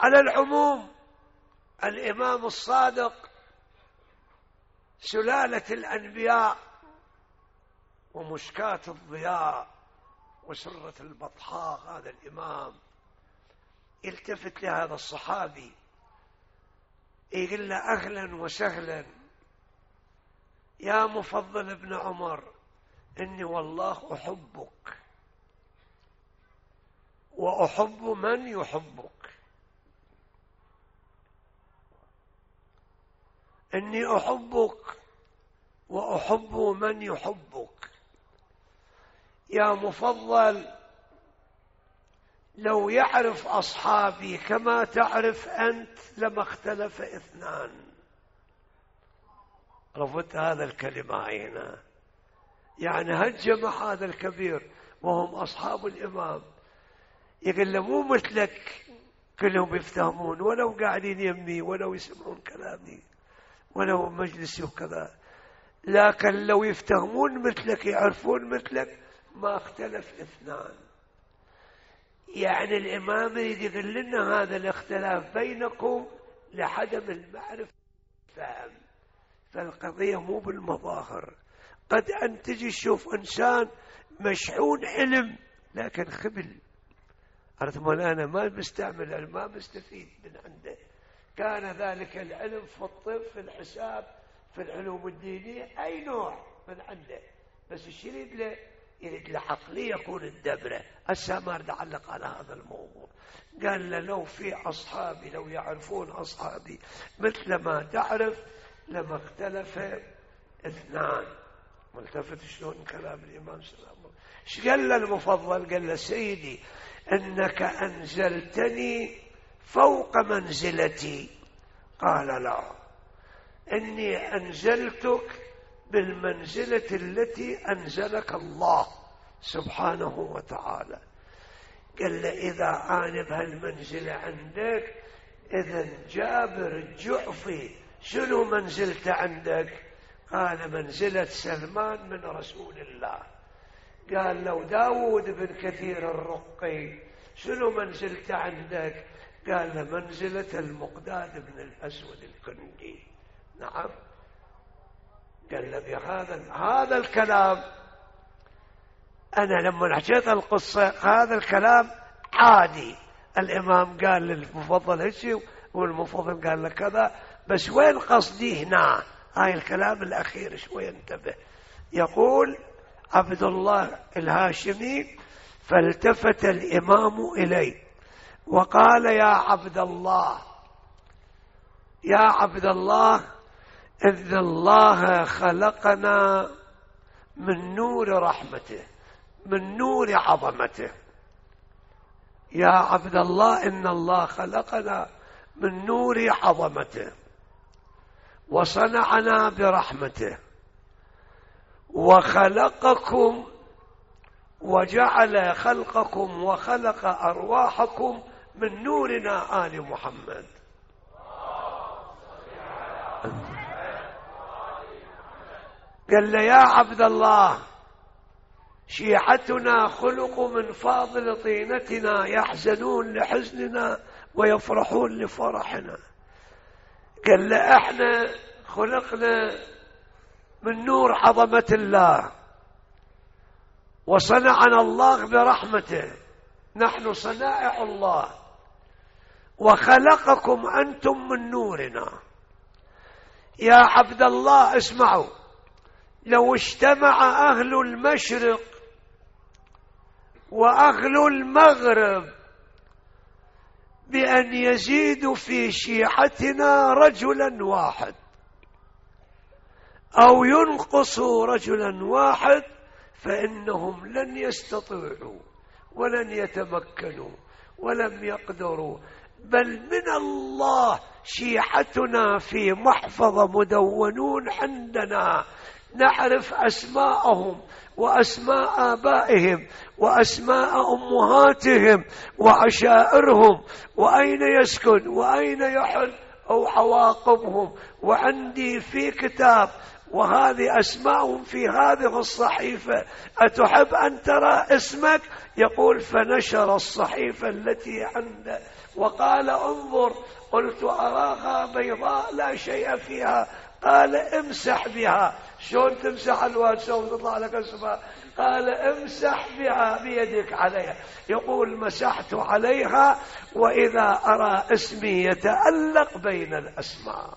على العموم الإمام الصادق سلالة الأنبياء ومشكاة الضياء وسرة البطحاء، هذا الإمام يلتفت لهذا الصحابي يقول له أهلا وسهلا يا مفضل ابن عمر، إني والله أحبك وأحب من يحبك، إني أحبك وأحب من يحبك يا مفضل. لو يعرف أصحابي كما تعرف أنت لما اختلف اثنان. رفضت هذا الكلمة هنا، يعني هجم هذا الكبير وهم أصحاب الإمام، يقول له مو مثلك كلهم يفتهمون ولو قاعدين يمي ولو يسمعون كلامي ولو مجلسي وكذا، لكن لو يفتهمون مثلك يعرفون مثلك ما اختلف اثنان. يعني الإمام يقول لنا هذا الاختلاف بينكم لعدم المعرفة فهم، فالقضية مو بالمظاهر. قد أن تجي تشوف إنسان مشحون علم لكن خبل، عرفت أنا ما بستعمل علم، ما بستفيد من عنده. كان ذلك العلم في الطب، في الحساب، في العلوم الدينية، أي نوع من عنده، بس ايش يريد له؟ يريد له عقلية يكون الدبرة. هسه ما أريد أعلق على هذا الموضوع. قال له لو في أصحابي لو يعرفون أصحابي مثل ما تعرف لما اختلف اثنان. ملتفت شلون كلام الإمام سلام. ايش قال له المفضل؟ قال له سيدي إنك أنزلتني فوق منزلتي. قال لا، إني أنزلتك بالمنزلة التي أنزلك الله سبحانه وتعالى. قال له إذا أنا بهالمنزلة عندك، إذن جابر الجعفي شنو منزلته عندك؟ قال منزلة سلمان من رسول الله. قال لو داود بن كثير الرقي شنو منزلته عندك؟ قال منزلة المقداد بن الأسود الكندي. نعم. قال له بهذا هذا الكلام أنا لما حكيت القصة هذا الكلام عادي. الإمام قال للمفضل هالشيء والمفضل قال له كذا، بس وين قصدي هنا؟ هاي الكلام الأخير شوي انتبه. يقول عبد الله الهاشمي: فالتفت الإمام إلي وقال يا عبد الله يا عبد الله إن الله خلقنا من نور رحمته، من نور عظمته. يا عبد الله إن الله خلقنا من نور عظمته وصنعنا برحمته وخلقكم وجعل خلقكم وخلق أرواحكم من نورنا آل محمد. قال له يا عبد الله شيعتنا خلق من فاضل طينتنا، يحزنون لحزننا ويفرحون لفرحنا. قال له احنا خلقنا من نور عظمة الله وصنعنا الله برحمته، نحن صنائع الله، وخلقكم أنتم من نورنا. يا عبد الله اسمعوا، لو اجتمع أهل المشرق وأهل المغرب بأن يزيدوا في شيعتنا رجلا واحد أو ينقصوا رجلا واحد فإنهم لن يستطيعوا ولن يتمكنوا ولم يقدروا، بل من الله شيعتنا في محفظة مدونون عندنا، نعرف أسماءهم وأسماء آبائهم وأسماء أمهاتهم وعشائرهم وأين يسكن وأين يحل أو عواقبهم. وعندي في كتاب وهذه أسماء في هذه الصحيفة، أتحب أن ترى اسمك؟ يقول فنشر الصحيفة التي عنده وقال انظر. قلت أراها بيضاء لا شيء فيها. قال امسح بها. شلون تمسح الواتساب وتطلع لك اسمها؟ قال امسح بها بيدك عليها. يقول مسحت عليها وإذا أرى اسمي يتألق بين الأسماء.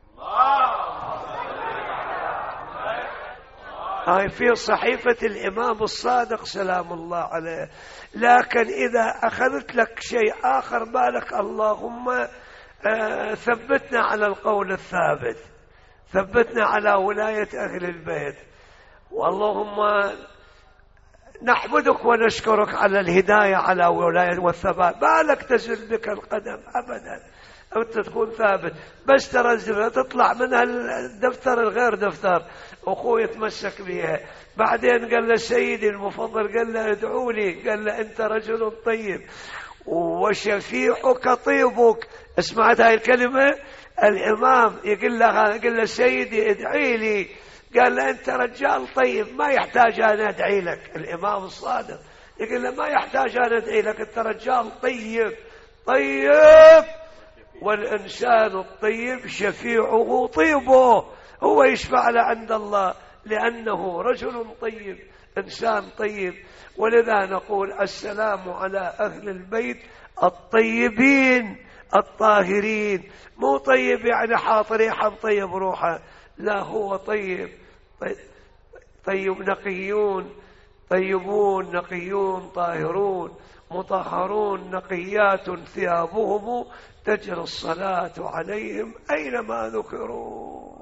هاي في صحيفة الإمام الصادق سلام الله عليه. لكن إذا أخذت لك شيء آخر بالك اللهم آه ثبتنا على القول الثابت، ثبتنا على ولاية أهل البيت، واللهم نحمدك ونشكرك على الهداية على ولاية والثبات. بالك تزل بك القدم أبدا، أنت تكون ثابت. بس ترى تطلع من الدفتر الغير دفتر أخوي يتمسك بها. بعدين قال له سيدي المفضل، قال له ادعوا لي، قال له أنت رجل طيب وشفيعك طيبك. اسمعت هاي الكلمة؟ الإمام يقول له يقول له سيدي ادعي لي، قال له أنت رجال طيب ما يحتاج أنا أدعي لك. الإمام الصادق يقول له ما يحتاج أنا أدعي لك، أنت رجال طيب طيب. والإنسان الطيب شفيعه طيبه، هو يشفع له عند الله لأنه رجل طيب إنسان طيب. ولذا نقول السلام على أهل البيت الطيبين الطاهرين. مو طيب يعني حاط ريحا طيب روحه، لا هو طيب طيب نقيون طيبون نقيون طاهرون مطهرون نقيات ثيابهم تجري الصلاة عليهم أينما ذكروا.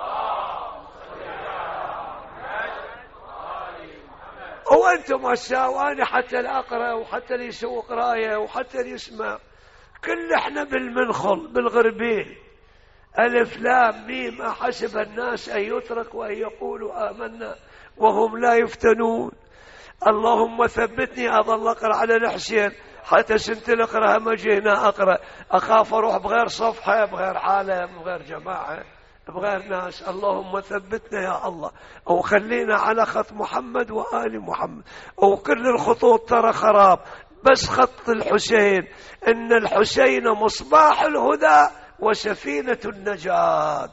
وأنتم هسا وأنا حتى الأقرأ وحتى اللي يسوي قراية وحتى اللي يسمع كل احنا بالمنخل بالغربين. ألف لام ميم أحسب الناس أن يترك وأن يقولوا آمنا وهم لا يفتنون. اللهم ثبتني أظل أقرأ على الحسين حتى سنت الأقرأ ما جينا أقرأ، أخاف أروح بغير صفحة بغير عالم بغير جماعة بغير ناس. اللهم ثبتنا يا الله، أو خلينا على خط محمد وآل محمد. أو كل الخطوط ترى خراب، بس خط الحسين، إن الحسين مصباح الهدى وسفينة النجاة.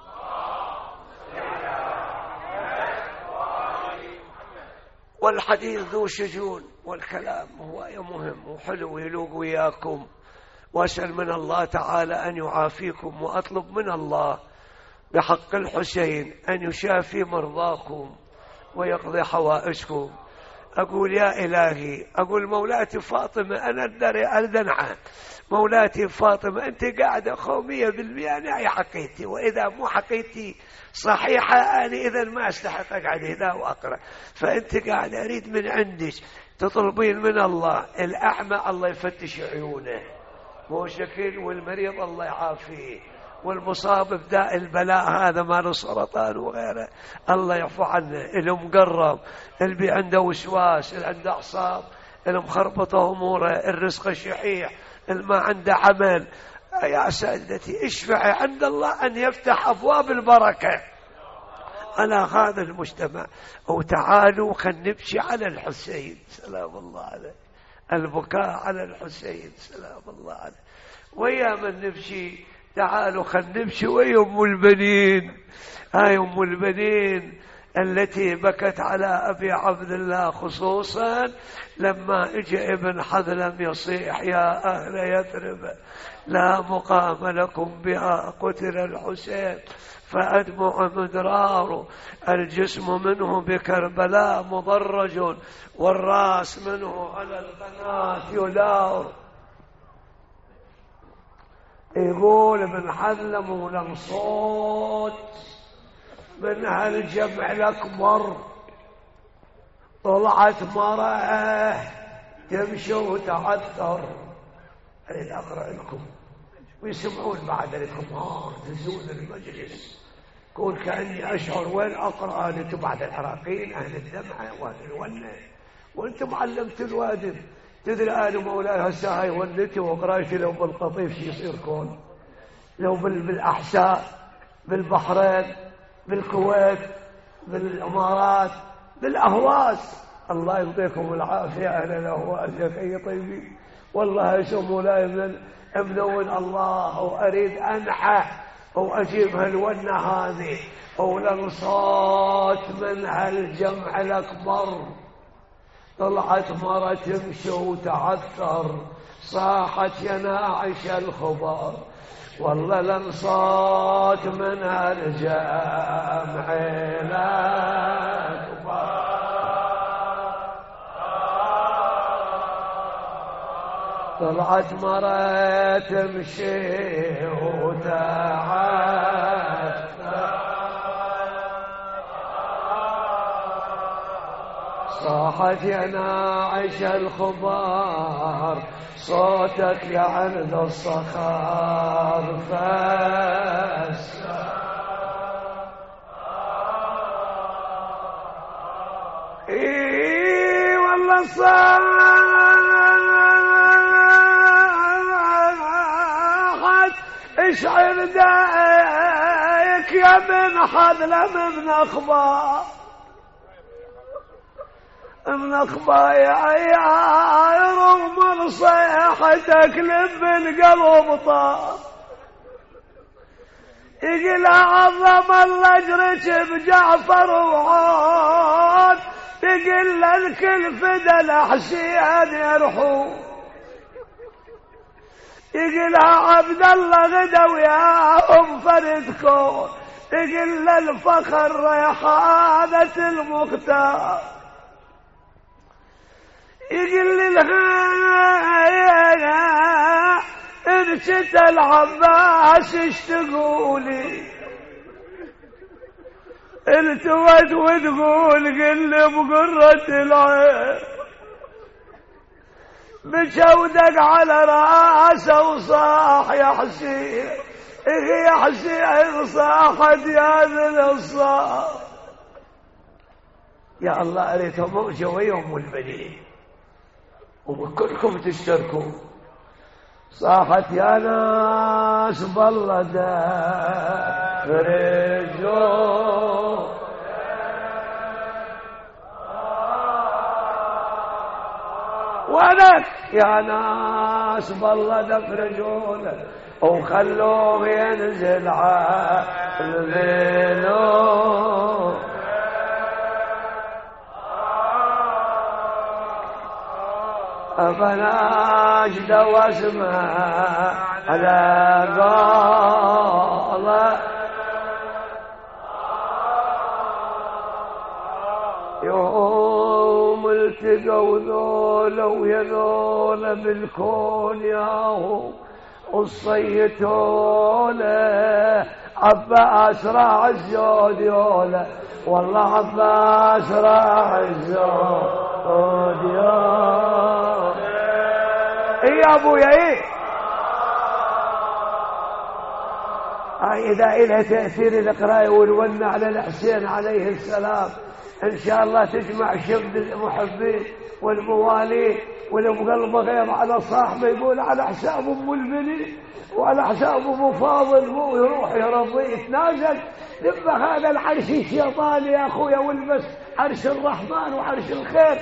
والحديث ذو شجون والكلام هو مهم وحلو يلوق وياكم. وأسأل من الله تعالى أن يعافيكم، وأطلب من الله بحق الحسين أن يشافي مرضاكم ويقضي حوائجكم. أقول يا إلهي، أقول مولاتي فاطمة، أنا أدري أدنعها مولاتي فاطمة، أنت قاعدة خومية بالمئة أنا حقيتي، وإذا مو حقيتي صحيحة أنا إذا ما أستحق أقعد هنا وأقرأ. فأنت قاعدة أريد من عندك تطلبين من الله الأعمى الله يفتش عيونه مو شكل، والمريض الله يعافيه، والمصاب بداء البلاء هذا مال السرطان وغيره الله يعفو عنه، اللي مقرب اللي عنده وسواس اللي عنده أعصاب اللي مخربطه أموره الرزق الشحيح اللي ما عنده عمل. يا سيدتي اشفعي عند الله أن يفتح أبواب البركة على هذا المجتمع. أو تعالوا خل نبكي على الحسين سلام الله عليه، البكاء على الحسين سلام الله عليه. ويا من نبكي تعالوا خل نبكي ويا أم البنين. هاي أم البنين التي بكت على أبي عبد الله خصوصا لما اجى ابن حذلم يصيح يا أهل يثرب لا مقام لكم بها قتل الحسين فأدمع مدرار الجسم منه بكربلاء مضرج والرأس منه على القناة يدار. يقول ابن حذلم ولم صوت من هالجمع الأكبر طلعت مرأة تمشي وتعثر. أريد أقرأ لكم ويسمعون بعد لكم آه تزول المجلس كون كأني أشعر وين أقرأ. أنتم بعد العراقيين أهل الدمعة وأهل الونة، وأنتم علمت الواجب. تدري أنا مولاي هسه هاي ونتي وقرايتي لو بالقطيف شي يصير كون، لو بالأحساء بالبحرين بالكويت، بالإمارات، بالأهواز. الله يعطيكم العافية أهل الأهواز يا أخي طيبين، والله يسموا لا من ابنون الله. وأريد أنحى وأجيب هالونة هذه وللصوت من هالجمع الأكبر. طلعت مرة تمشي وتعثر، صاحت يا ناعش الخبر، والله لنصوت من هالجمع الأكبر. طلعت مرة تمشي وتعثر، صاحت يا ناعش الخبر، صوتك يا عند الصخر فاس. اي والله صاحت اشعر دايك يا من حضلم من اخبار، من اخبايا يا رغم صيحتك لب القلب طار. يقول عظم الله اجرك بجعفر وعاد، يقول الكل فدى الحسين يرحوم. يقول عبد الله غدا ويا ام فرد كون، يقول الفخر ريحانة المختار. يقول لها إن شت العباس ايش تقولي، التوت وتقول قل بقرة العين، بشودك على راسه وصاح يا حسين. إيه يا حسين صاحت يا ذل الصاح. يا الله أريتهم موجة ويوم البنين وكلكم تشتركوا. صاحت يا ناس بالله فرجوا، ولك يا ناس بالله دفرجوا وخلوه ينزل عالذنوب. فناجد واسمع على قوله، يوم التقوا ذولا ويا ذولا بالكون ياهو وصيتوله. عباس راع الزود يوله، والله عباس راع الزود يوله. ايه يا ابويا ايه؟ هاي اذا الها تاثير القراءه والونه على الحسين عليه السلام ان شاء الله تجمع شمل المحبين والموالين، ولو قلبه غير على صاحبه يقول على حساب ام البني وعلى حساب ابو فاضل مو يروح يرضي يتنازل. نبه هذا العرش الشيطاني يا اخويا، والبس عرش الرحمن وعرش الخير.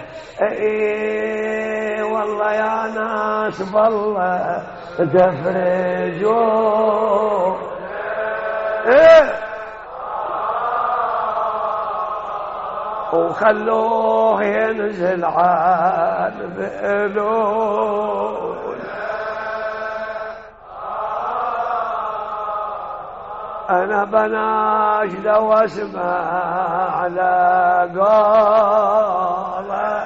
ايه والله يا ناس بالله تفرجوا. ايه وخلوه ينزل عن بقلوب. أنا بناشد واسمع على قوله،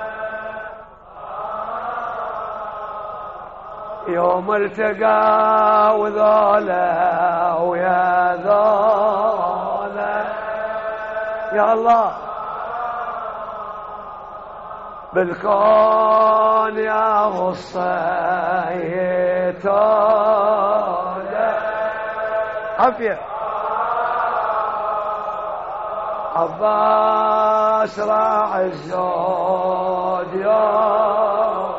يوم التقى وذولا ويا ذولا. يا الله بالكون يا غصيتونا. عافية عباس راع الزود يوم،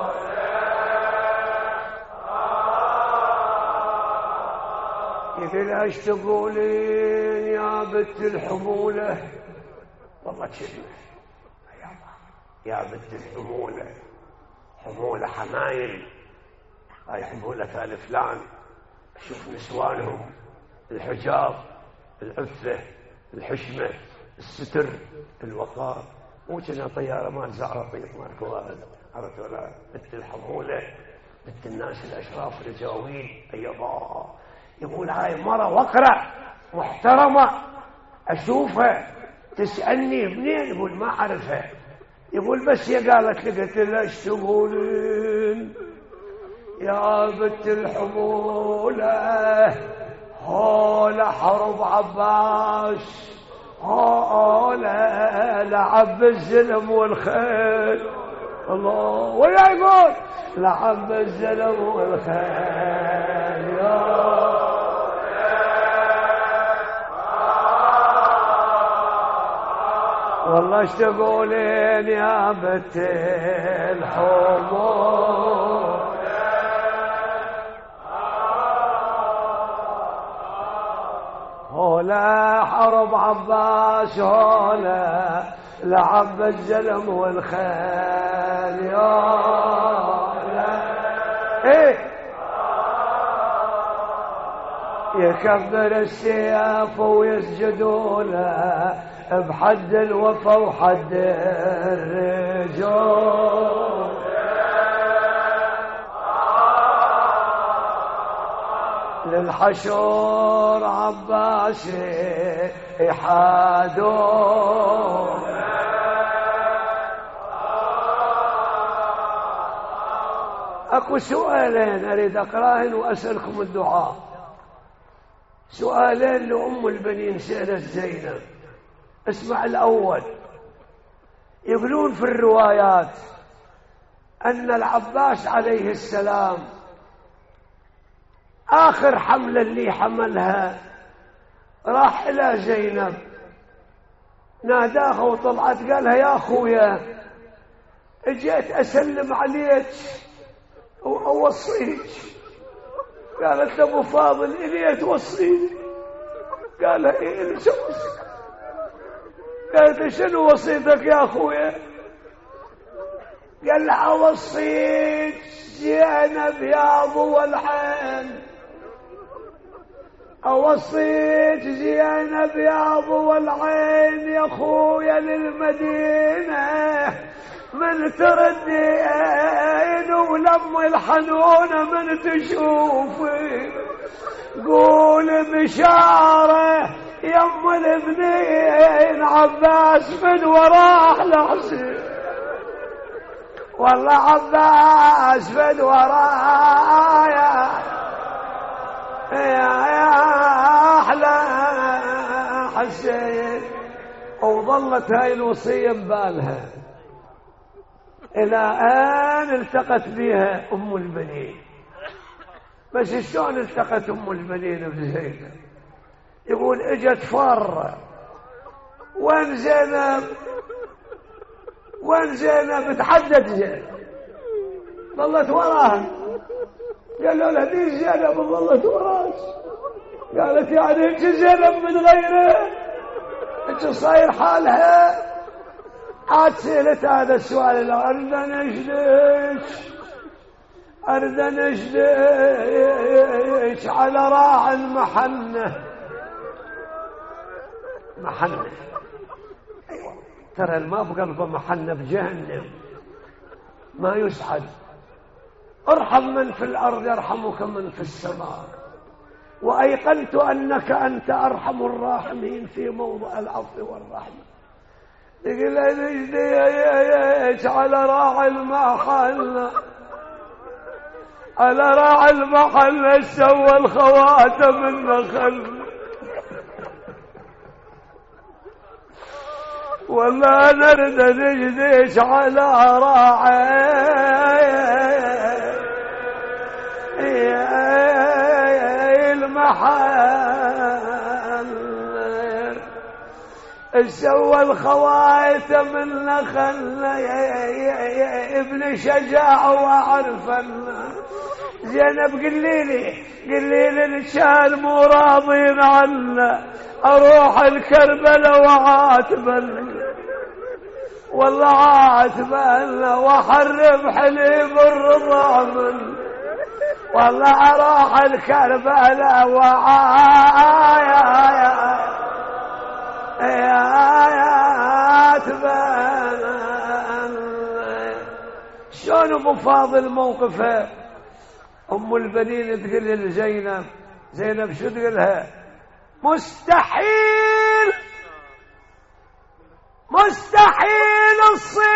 يقول ايش تقولين يا بنت الحمولة؟ والله كلمة يا بنت الحمولة، حمولة حمايل، هاي حمولة آل فلان. شوف نسوانهم، الحجاب، العفة، الحشمة، الستر، الوقار، مو كنا طيارة مال زعرطيط مال كوارث، عرفت ولا؟ بنت الحمولة، بنت الناس الأشراف الجاوين. أيضا يقول هاي مرة وقرة محترمة أشوفها، تسألني منين؟ يقول ما أعرفها. يقول بس هي قالت لي، قلت لها ايش تقولين يا بنت الحمولة؟ هولا حرب عباس، هولا لعب الزلم والخيل. الله ويا يقول لعب الزلم والخيل يا والله ايش تقولين يا بنت الحمولة؟ هولا حرب عباس، هولا لعب الزلم والخيل يا ايه يكبر السياف ويسجدوا له بحد الوفا وحد الرجال. للحشور عباس يحادون. اكو سؤالين اريد اقراهن واسالكم الدعاء. سؤالين لام البنين سالت زينب. اسمع الأول. يقولون في الروايات أن العباس عليه السلام آخر حملة اللي حملها راح إلى زينب، ناداها وطلعت قالها يا أخويا اجيت أسلم عليك وأوصيك. قالت أبو فاضل إلي توصيني؟ قالها إيه اللي شوصيك؟ قالت شنو وصيتك يا أخويا؟ قال لها وصيت زينب يا أبو العين، أوصيت زينب يا أبو العين يا أخويا للمدينة من تردين ولم الحنونة من تشوفي قول بشارة يم الابنين عباس من وراه لحسين. والله عباس من وراه يا يا احلى حسين. وظلت هاي الوصية ببالها الى ان التقت بها ام البنين. بس شلون التقت ام البنين بزينب؟ يقول اجت فارة. وين زينب؟ وين زينب؟ تحدد زينب، ظلت وراها. قالوا لها دي زينب ظلت وراك. قالت يعني انت زينب من غيره؟ انت صاير حالها؟ عاد سألت هذا السؤال. لو اريد نجدك اريد نجدك على راعي المحنه. محنة أيوة. ترى ما بقلبه محنة بجهنم ما يسعد. ارحم من في الأرض يرحمك من في السماء. وأيقنت أنك أنت أرحم الراحمين في موضع العفو والرحمة. يقول نجديك على راعي المحنة، على راعي المحنة سوى الخواتم النخل. والله نرد نجديش على راعي المحل سوى الخواتم النخل. ابن شجاع وعرفنا زينب قليلي قليلي إن كان مو راضين عنا أروح الكربلة وعاتبا والله عاتبا وحرم حليب الرضا من والله أروح الكربلة وعاتبا شلون ابو فاضل موقفه؟ ام البنين تقول لزينب زينب شو تقولها؟ مستحيل مستحيل تصير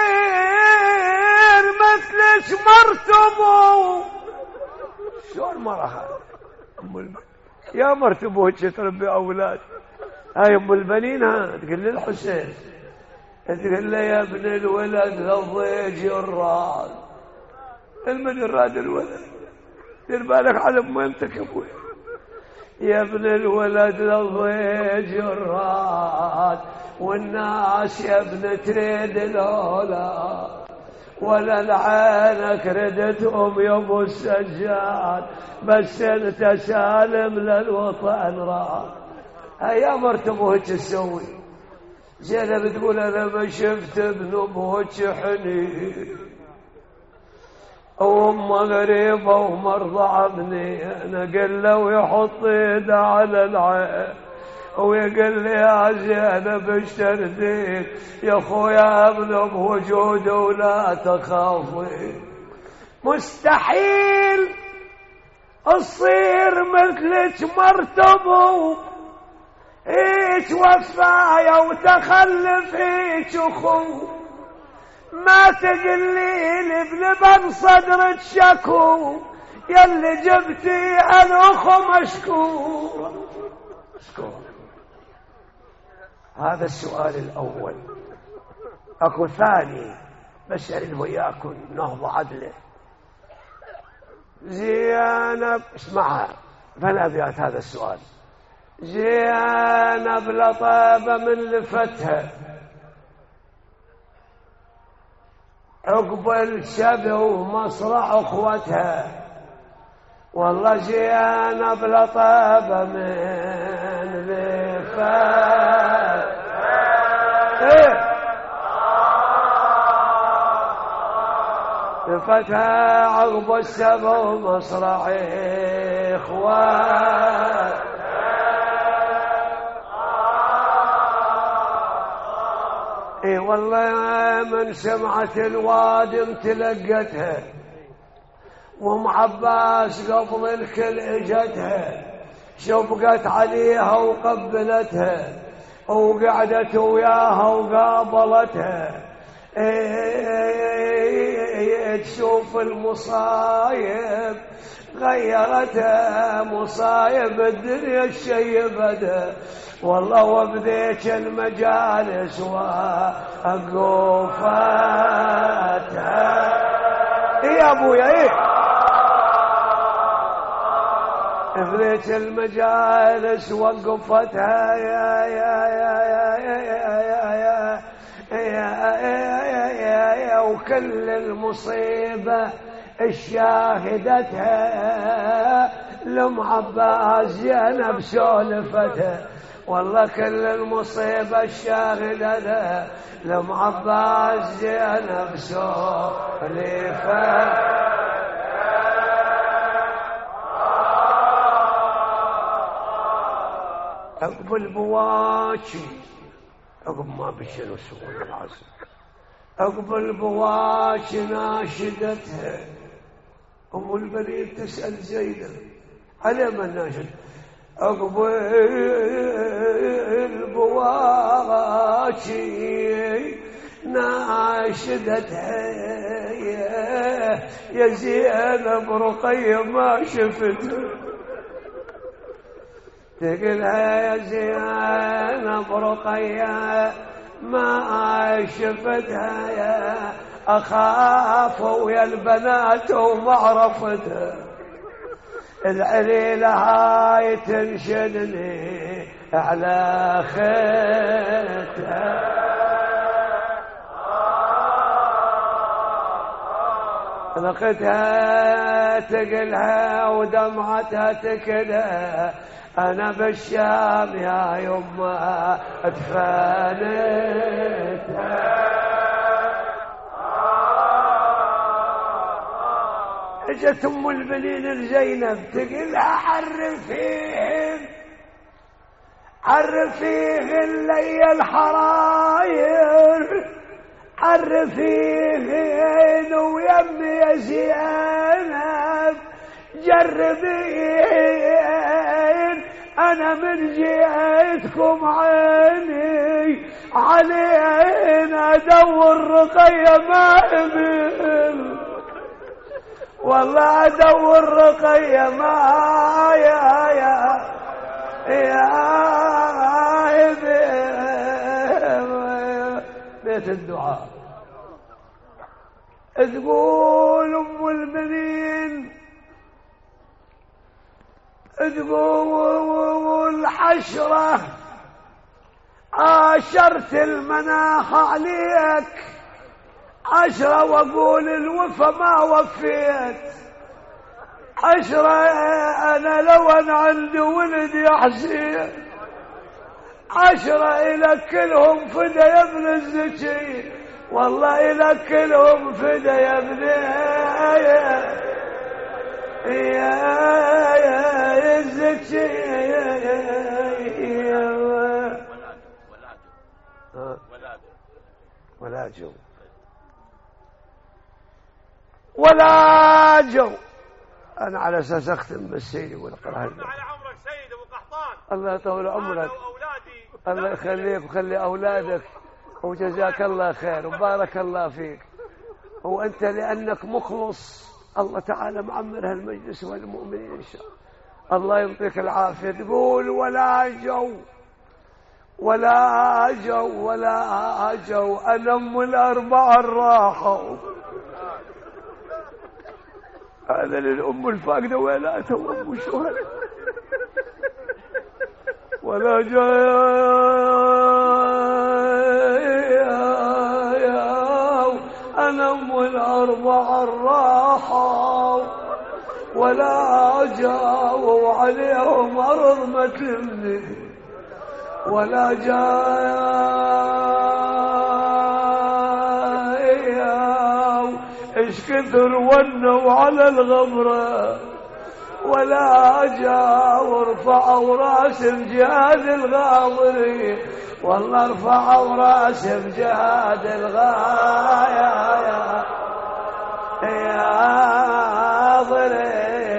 مثلك مرتبو. شلون مرة هذا ام البنين؟ يا مرتبوك تربي اولاد. هاي ام البنين ها تقول للحسين تقول له يا ابن الولد الضيج الراد المن يراد الولد دير بالك على امانتك يا ابوي. يا ابن الولد الضيج الراد والناس يا ابن تريد الاولاد ولا العينك ردتهم يا ابو السجاد بس انت سالم للوطن راد. يا مرتبوك تسوي؟ زينب تقول انا ما شفت ابن ابوك حنين وام غريبه ومرضى ابني انا قل له ويحط ايده على العين ويقول لي يا زينب ايش تردين يا خويا ابن بوجوده ولا تخافي. مستحيل تصير مثلك مرتبو هيك وفايا وتخلف هيك اخو ما تقلي لي بلبن صدرك شكو يلي جبتي الاخو مشكور. مشكور. هذا السؤال الاول. اكو ثاني بسأل وياكم نهض عدله. زينب اسمعها فالابيات هذا السؤال. زينب لطابة من لفتها عقب الشبه ومصرع اخوتها والله زينب لطابة من لفتها إيه؟ لفتها عقب الشبه ومصرع اخوتها اي والله من سمعت الوادم تلقتها وام عباس قبل الكل اجتها شفقت عليها وقبلتها وقعدت وياها وقابلتها. اي تشوف المصايب غيرتها مصايب الدنيا الشيبتها والله وبديت المجالس وقفتها. ايه يا ابويا ايه بديت المجالس وقفتها يا يا يا يا يا يا يا يا يا وكل المصيبة الشاهدتها لم عباس زينب سولفتها والله كل المصيبة الشاهدتها لم عباس زينب سولفتها. عقب البواكي عقب ما بشنو سوى العصر عقب البواكي ناشدتها ام البنين تسأل زينب على من ناشد عقب البواكي ناشدتها يا زينب رقية ما شفتها تقلها يا زينب رقية ما شفتها يا أخاف ويا البنات وما عرفتها العليلة هاي تنشدني على خيتها. لقيتها تقلها ودمعتها تكدها، أنا بالشام يا يما اتفانتها. اجت ام البنين الزينب تقلها عرفين عرفين لي الحراير، عرفين ويمي يا زينب جربين، انا من جيتكم عيني علينا ادور رقية ما امل، والله ادور رقية ما يا يا يا بيت الدعاء. تقول ام البنين تقول حشرة عاشرت المناخ عليك، عشرة واقول الوفا ما وفيت، عشرة انا لو انا عندي ولد يا حسين، عشرة الى كلهم فدا يا ابن الزكي، والله الى كلهم فدا يا ابن يا يا الزكي ولا جو ولا جو. أنا على أساس أختم بالسيدي والقرآن. على عمرك سيد أبو قحطان، الله يطول عمرك، الله يخليك وخلي أولادك، وجزاك الله خير وبارك الله فيك. وأنت لأنك مخلص الله تعالى معمر هالمجلس والمؤمنين إن شاء الله، الله يعطيك العافية. تقول ولا جو ولا جو ولا جو، أنا أم الأربعة الراحة. هذا للأم الفاقدة ويلاتها وأم الشهداء. ولا جاء أنا أم الأربعة الراحة، ولا جاءوا عليهم أرض ما تلمني، ولا جاء إيش كثر ونوا على الغبرة، ولا جاء ورفعوا راس الجهاد الغاضري، والله ارفعوا راس الجهاد الغاية يا غاضري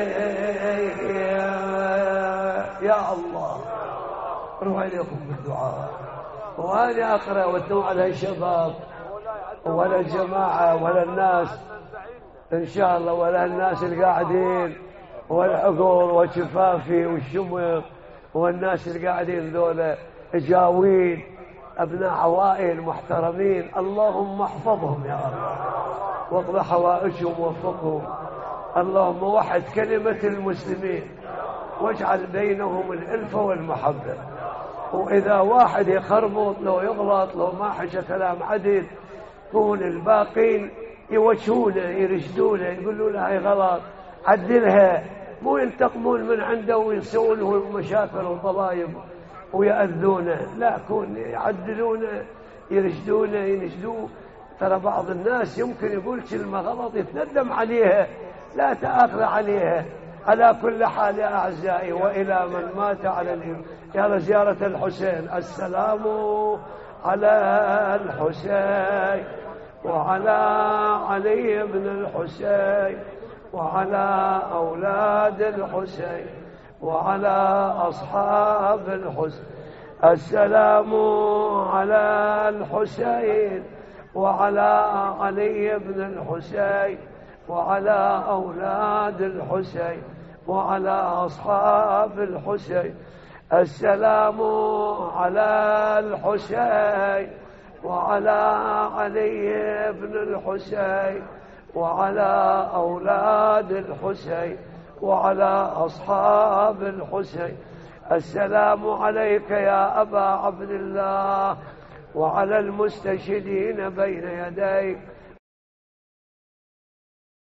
يا الله. روح عليكم بالدعاء، وأنا أقرأ وأدعو على الشباب ولا الجماعة ولا الناس إن شاء الله، ولا الناس القاعدين والعقول والشفافي والشمر والناس القاعدين ذولا جاوين أبناء عوائل محترمين، اللهم احفظهم يا الله واقض حوائجهم ووفقهم، اللهم وحد كلمة المسلمين واجعل بينهم الألفة والمحبة. وإذا واحد يخربط لو يغلط لو ما حكى كلام عدل، كون الباقين يوجهونه يرشدونه يقولوا له هاي غلط عدلها، مو ينتقمون من عنده ويسوون له مشاكل وضبايب ويأذونه، لا كون يعدلونه يرشدونه ينشدوه. ترى بعض الناس يمكن يقول كلمة غلط يتندم عليها، لا تأخذ عليها. على كل حال يا أعزائي، وإلى من مات على الإيمان يا زيارة الحسين، السلام على الحسين وعلى علي بن الحسين وعلى أولاد الحسين وعلى أصحاب الحسين، السلام على الحسين وعلى علي بن الحسين وعلى أولاد الحسين وعلى أصحاب الحسين، السلام على الحسين وعلى علي بن الحسين وعلى أولاد الحسين وعلى أصحاب الحسين، السلام عليك يا أبا عبد الله وعلى المستشهدين بين يديك